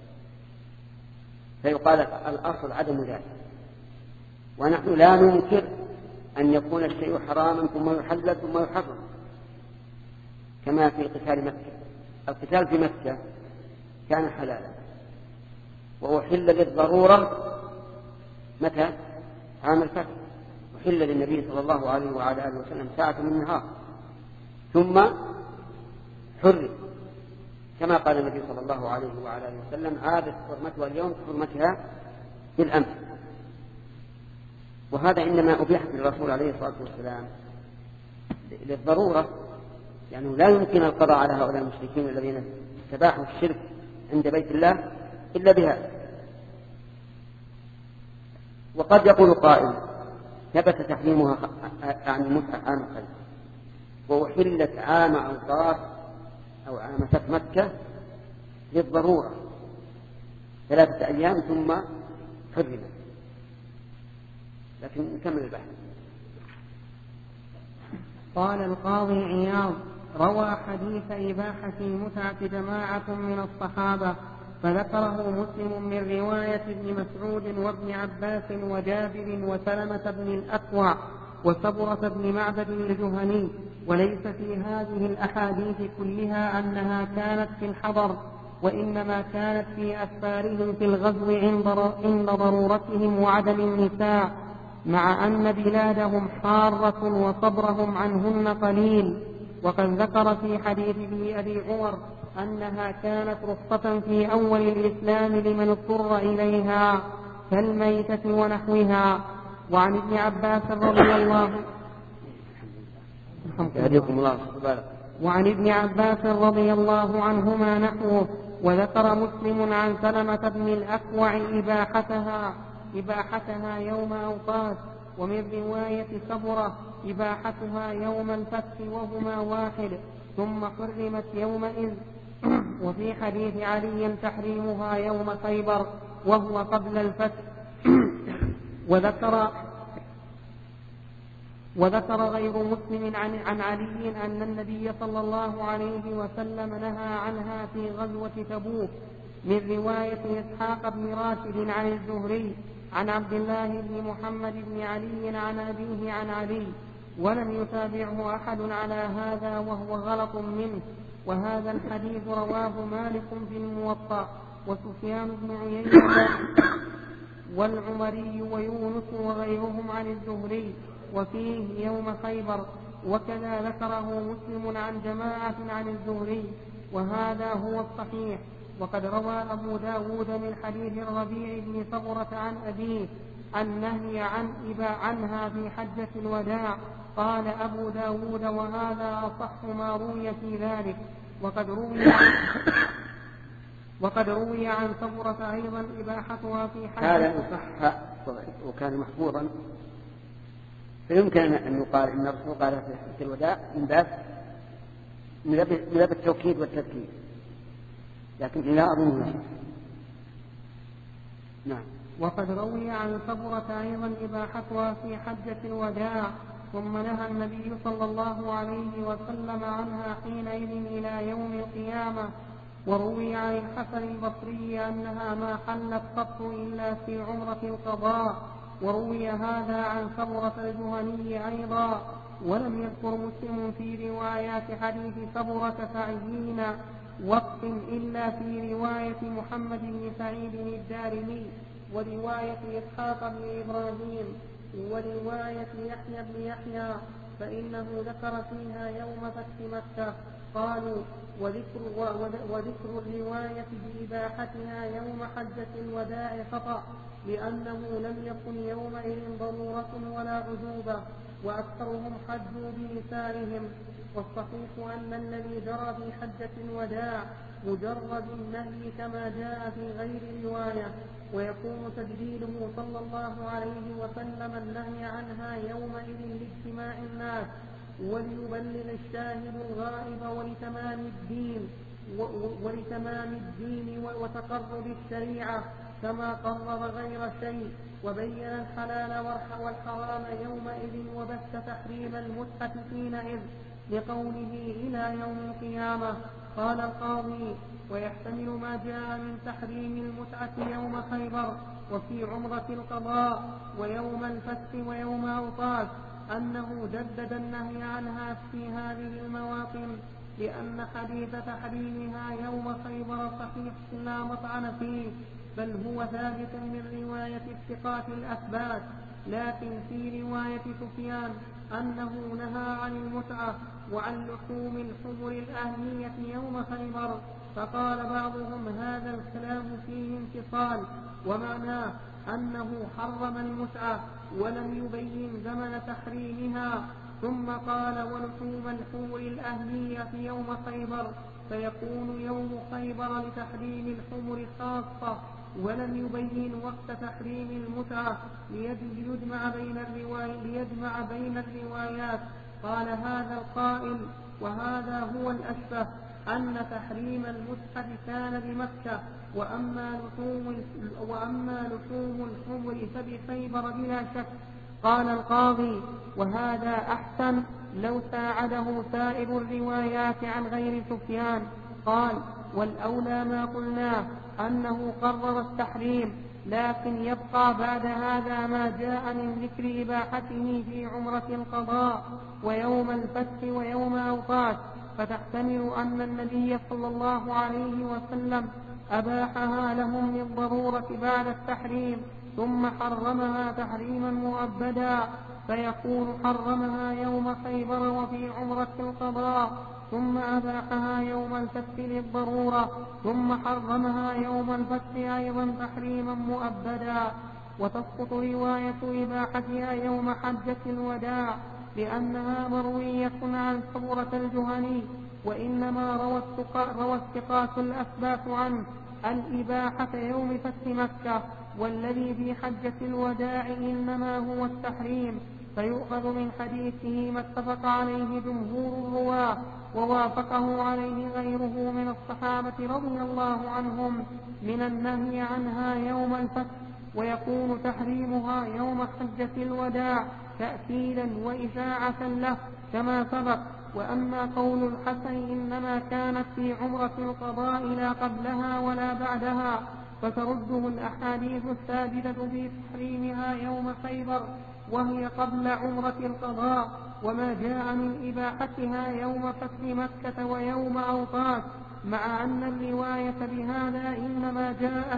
فيقال الأصل عدم ذلك، ونحن لا ننكر أن يكون الشيء حراما ثم يحلل ثم يحرم، كما في قتال مكة. القتال في مكة كان حلالا وأحل للضرورة متى؟ عام الفتح، أحل للنبي صلى الله عليه وعلى آله وسلم ساعة من النهار ثم حرم، كما قال النبي صلى الله عليه وعلى آله وسلم عادت حرمتها اليوم كحرمتها بالأمس. وهذا إنما أبيحت للرسول عليه الصلاة والسلام للضرورة، يعني لا يمكن القضاء على هؤلاء المشركين الذين استباحوا الشرك عند بيت الله إلا بها. وقد يقول قائل ثبت تحريمها عن المتعة عام الخير وأحلت عام أوطاس أو عام فتح مكة للضرورة، 3 أيام ثم حرمت. لكن نكمل البحث. قال القاضي عياض: روى حديث إباحة المتعة جماعة من الصحابة، فذكره مسلم من رواية ابن مسعود وابن عباس وجابر وسلمة بن الأكوع وسبرة بن معبد الجهني، وليس في هذه الأحاديث كلها أنها كانت في الحضر، وإنما كانت في أسفارهم في الغزو عند ضرورتهم وعدم النساء، مع أن بلادهم حارة وصبرهم عنهن قليل. وقد ذكر في حديث ابن أبي عمر أنها كانت رخصة في أول الإسلام لمن اضطر إليها كالميتة ونحوها. وعن ابن عباس رضي الله وعن ابن عباس رضي الله عنهما نحوه. وذكر مسلم عن سلمة بن الأكوع إباحتها يوم أوقات، ومن رواية سبرة إباحتها يوم الفتح وهما واحد، ثم حرمت يومئذ. وفي حديث علي تحريمها يوم خيبر وهو قبل الفتح. وذكر غير مسلم عن علي أن النبي صلى الله عليه وسلم نهى عنها في غزوة تبوك، من رواية إسحاق بن راشد عن الزهري عن عبد الله بن محمد بن علي عن أبيه عن علي، ولم يتابعه أحد على هذا وهو غلط منه. وهذا الحديث رواه مالك في الموطأ وسفيان بن عيينة والعمري ويونس وغيرهم عن الزهري، وفيه يوم خيبر. وكذا ذكره مسلم عن جماعة عن الزهري، وهذا هو الصحيح. وقد روى أبو داود من حديث الربيع بن صبرة عن أبيه النهي عنها في حجة الوداع. قال أبو داود: وهذا أصح ما روي في ذلك. وقد روي عن صبرة أيضا إباحتها في حجة. هذا صح وكان محفوظا، فيمكن أن يقال إن الرسول قال في حجة الوداع من باب التوكيد والتذكير، لكن لا أظن. نعم. وقد روي عن صبرة أيضا إباحتها في حجة الوداع، ثم نهى النبي صلى الله عليه وسلم عنها حينئذ إلى يوم القيامة. وروي عن الحسن البصري أنها ما حلت قط إلا في عمرة القضاء. وروي هذا عن صبرة الجهني أيضا. ولم يذكر مسلم في روايات حديث صبرة تعيين وقت إلا في رواية محمد بن سعيد الدارمي، ورواية إسحاق بن إبراهيم، ورواية يحيى بن يحيى، فإنه ذكر فيها يوم فتح مكة. قالوا: وذكر الرواية بإباحتها يوم حجة الوداع خطأ، لأنه لم يكن يومئذ ضرورة ولا عذوبة، وأكثرهم حجوا بنسائهم. والصحيح أن الذي جرى في حجة الوداع مجرد النهي كما جاء في غير رواية، ويكون تجديده صلى الله عليه وسلم النهي عنها يومئذ لاجتماع الناس وليبلغ الشاهد الغائب ولتمام الدين وتقرب الشريعة، كما قرر غير شيء وبين الحلال والحرام يومئذ، وبث تحريم المتعة حينئذ لقوله إلى يوم القيامة. قال القاضي: ويحتمل ما جاء من تحريم المتعة يوم خيبر وفي عمرة القضاء ويوم الفتح ويوم أوطاس أنه جدد النهي عنها في هذه المواطن، لأن حديث تحريمها يوم خيبر صحيح لا مطعن فيه، بل هو ثابت من رواية الثقات الأثبات. لكن في رواية سفيان أنه نهى عن المتعة وعن لحوم الحمر الأهلية يوم خيبر، فقال بعضهم هذا الكلام فيه انفصال، ومعناه أنه حرم المتعة ولم يبين زمن تحريمها، ثم قال ولحوم الحمر الأهلية يوم خيبر، فيكون يوم خيبر لتحريم الحمر خاصة، ولم يبين وقت تحريم المتعة ليجمع بين الروايات. قال هذا القائل: وهذا هو الأشبه، أن تحريم المصحف كان بمكة، وأما لحوم الحمر فبخيبر بلا شك. قال القاضي: وهذا أحسن لو ساعده سائر الروايات عن غير سفيان. قال: والأولى ما قلناه أنه قرر التحريم، لكن يبقى بعد هذا ما جاء من ذكر إباحته في عمرة القضاء ويوم الفتح ويوم أوقات، فتحتمل أن النبي صلى الله عليه وسلم أباحها لهم للضرورة بعد التحريم، ثم حرمها تحريما مؤبدا، فيكون حرمها يوم خيبر وفي عمرة القضاء، ثم أباحها يوم الفتح للضرورة، ثم حرمها يوم الفتح أيضا تحريما مؤبدا. وتسقط رواية إباحتها يوم حجة الوداع لأنها مروية عن سمرة الجهني، وإنما روى الثقات الأثبات عنه الإباحة يوم فتح مكة، والذي في حجة الوداع إنما هو التحريم، فيؤخذ من حديثه ما اتفق عليه جمهور الرواة ووافقه عليه غيره من الصحابة رضي الله عنهم من النهي عنها يوم الفتح، ويكون تحريمها يوم حجة الوداع تأكيدا وإشاعة له كما سبق. وأما قول الحسن إنما كانت في عمرة القضاء لا قبلها ولا بعدها، فترده الأحاديث الثابتة في تحريمها يوم خيبر وهي قبل عمرة القضاء، وما جاء من إباحتها يوم فتح مكة ويوم أوقات، مع أن الرواية بهذا إنما جاءت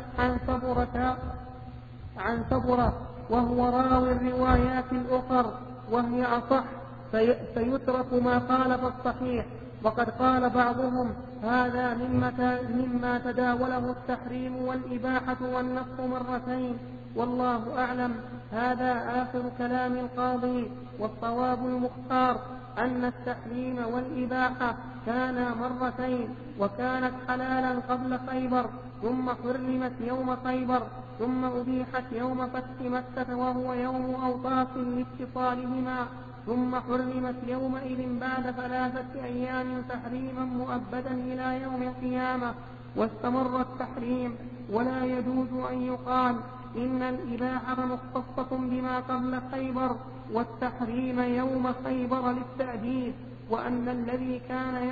عن سبرة وهو راوي الروايات الأخر وهي أصح، فيترك ما خالف الصحيح. وقد قال بعضهم هذا مما تداوله التحريم والإباحة والنص مرتين، والله أعلم. هذا آخر كلام القاضي، والصواب المختار أن التحريم والإباحة كانا مرتين، وكانت حلالا قبل خيبر، ثم حرمت يوم خيبر، ثم أبيحت يوم فتح مكة وهو يوم أوطاس لاتصالهما، ثم حرمت يومئذ بعد 3 أيام تحريما مؤبدا إلى يوم القيامة، واستمر التحريم. ولا يجوز أن يقال إن الإباحة مختصة بما قبل خيبر والتحريم يوم خيبر للتأديب، وأن الذي كان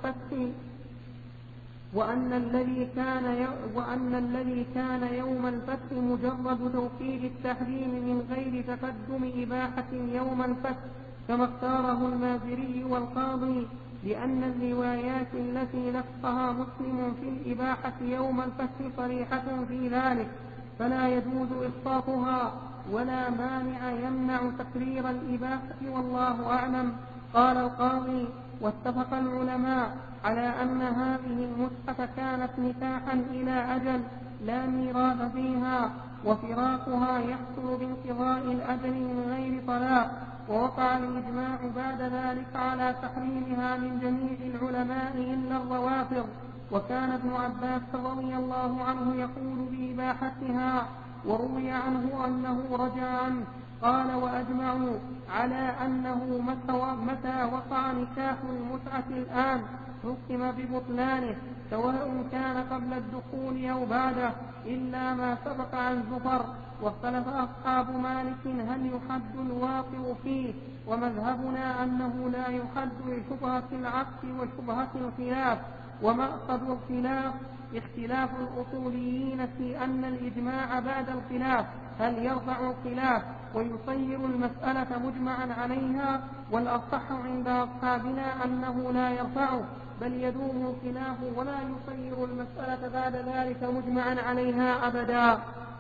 يوم الفتح مجرد توكيد التحريم من غير تقدم إباحة يوم الفتح، كما اختاره المازري والقاضي، لأن الروايات التي نصها مسلم في الإباحة يوم الفتح صريحة في ذلك، فلا يجوز إسقاطها، ولا مانع يمنع تقرير الإباحة، والله أعلم. قال القاضي: واتفق العلماء على أن هذه المتعة كانت نكاحا إلى أجل لا ميراث فيها، وفراقها يحصل بانقضاء الأجل من غير طلاق، ووقع الإجماع بعد ذلك على تحريمها من جميع العلماء إلا الروافض. وكان ابن عباس رضي الله عنه يقول بإباحتها، وروي عنه أنه رجع عنه. قال: وأجمعوا على أنه متى وقع نكاح المتعة الآن حكم ببطلانه، سواء كان قبل الدخول أو بعده، إلا ما سبق عن زفر. واختلف أصحاب مالك هل يحد الواقع فيه، ومذهبنا أنه لا يحد لشبهة العقد وشبهة الخلاف. ومقصد الخلاف اختلاف الأصوليين في أن الإجماع بعد الخلاف هل يرفع الخلاف ويصير المسألة مجمعا عليها، والأصح عند أصحابنا أنه لا يرفعه، بل يدوم الخلاف ولا يصير المسألة بعد ذلك مجمعا عليها أبدا.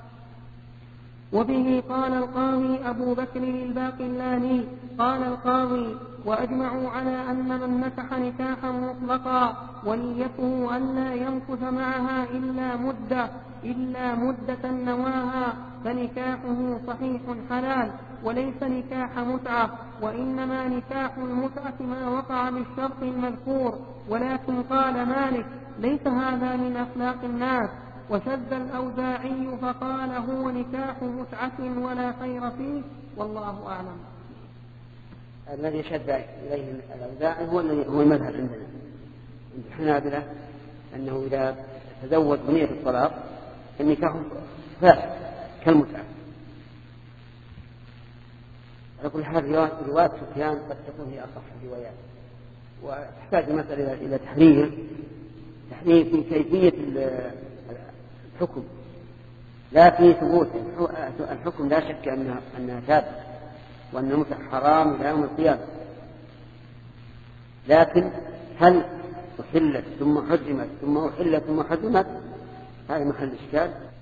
وبه قال القاضي أبو بكر الباقلاني قال القاضي: وأجمعوا على أن من نكح نكاحا مطلقا ونيته ألا يمكث معها إلا مدة نواها فنكاحه صحيح حلال، وليس نكاح متعة، وإنما نكاح المتعة ما وقع بالشرط المذكور. ولكن قال مالك: ليس هذا من أخلاق الناس. وشذ الأوزاعي فقال: هو نكاح متعة ولا خير فيه، والله أعلم. الذي شذ إليه الأوزاعي هو المذهب عندنا، عند الحنابلة أنه إذا تزوج بنية الطلاق النكاح فاسد كالمتعة. على كل حال رواية سفيان قد تكون هي أصح الروايات، وتحتاج المسألة إلى تحرير في كيفية الحكم، لا في ثبوت الحكم. لا شك أنها ثابت وأن المتعة حرام إلى يوم القيامة، لكن هل أحلت ثم حرمت ثم أحلت ثم حرمت؟ هذا محل إشكال.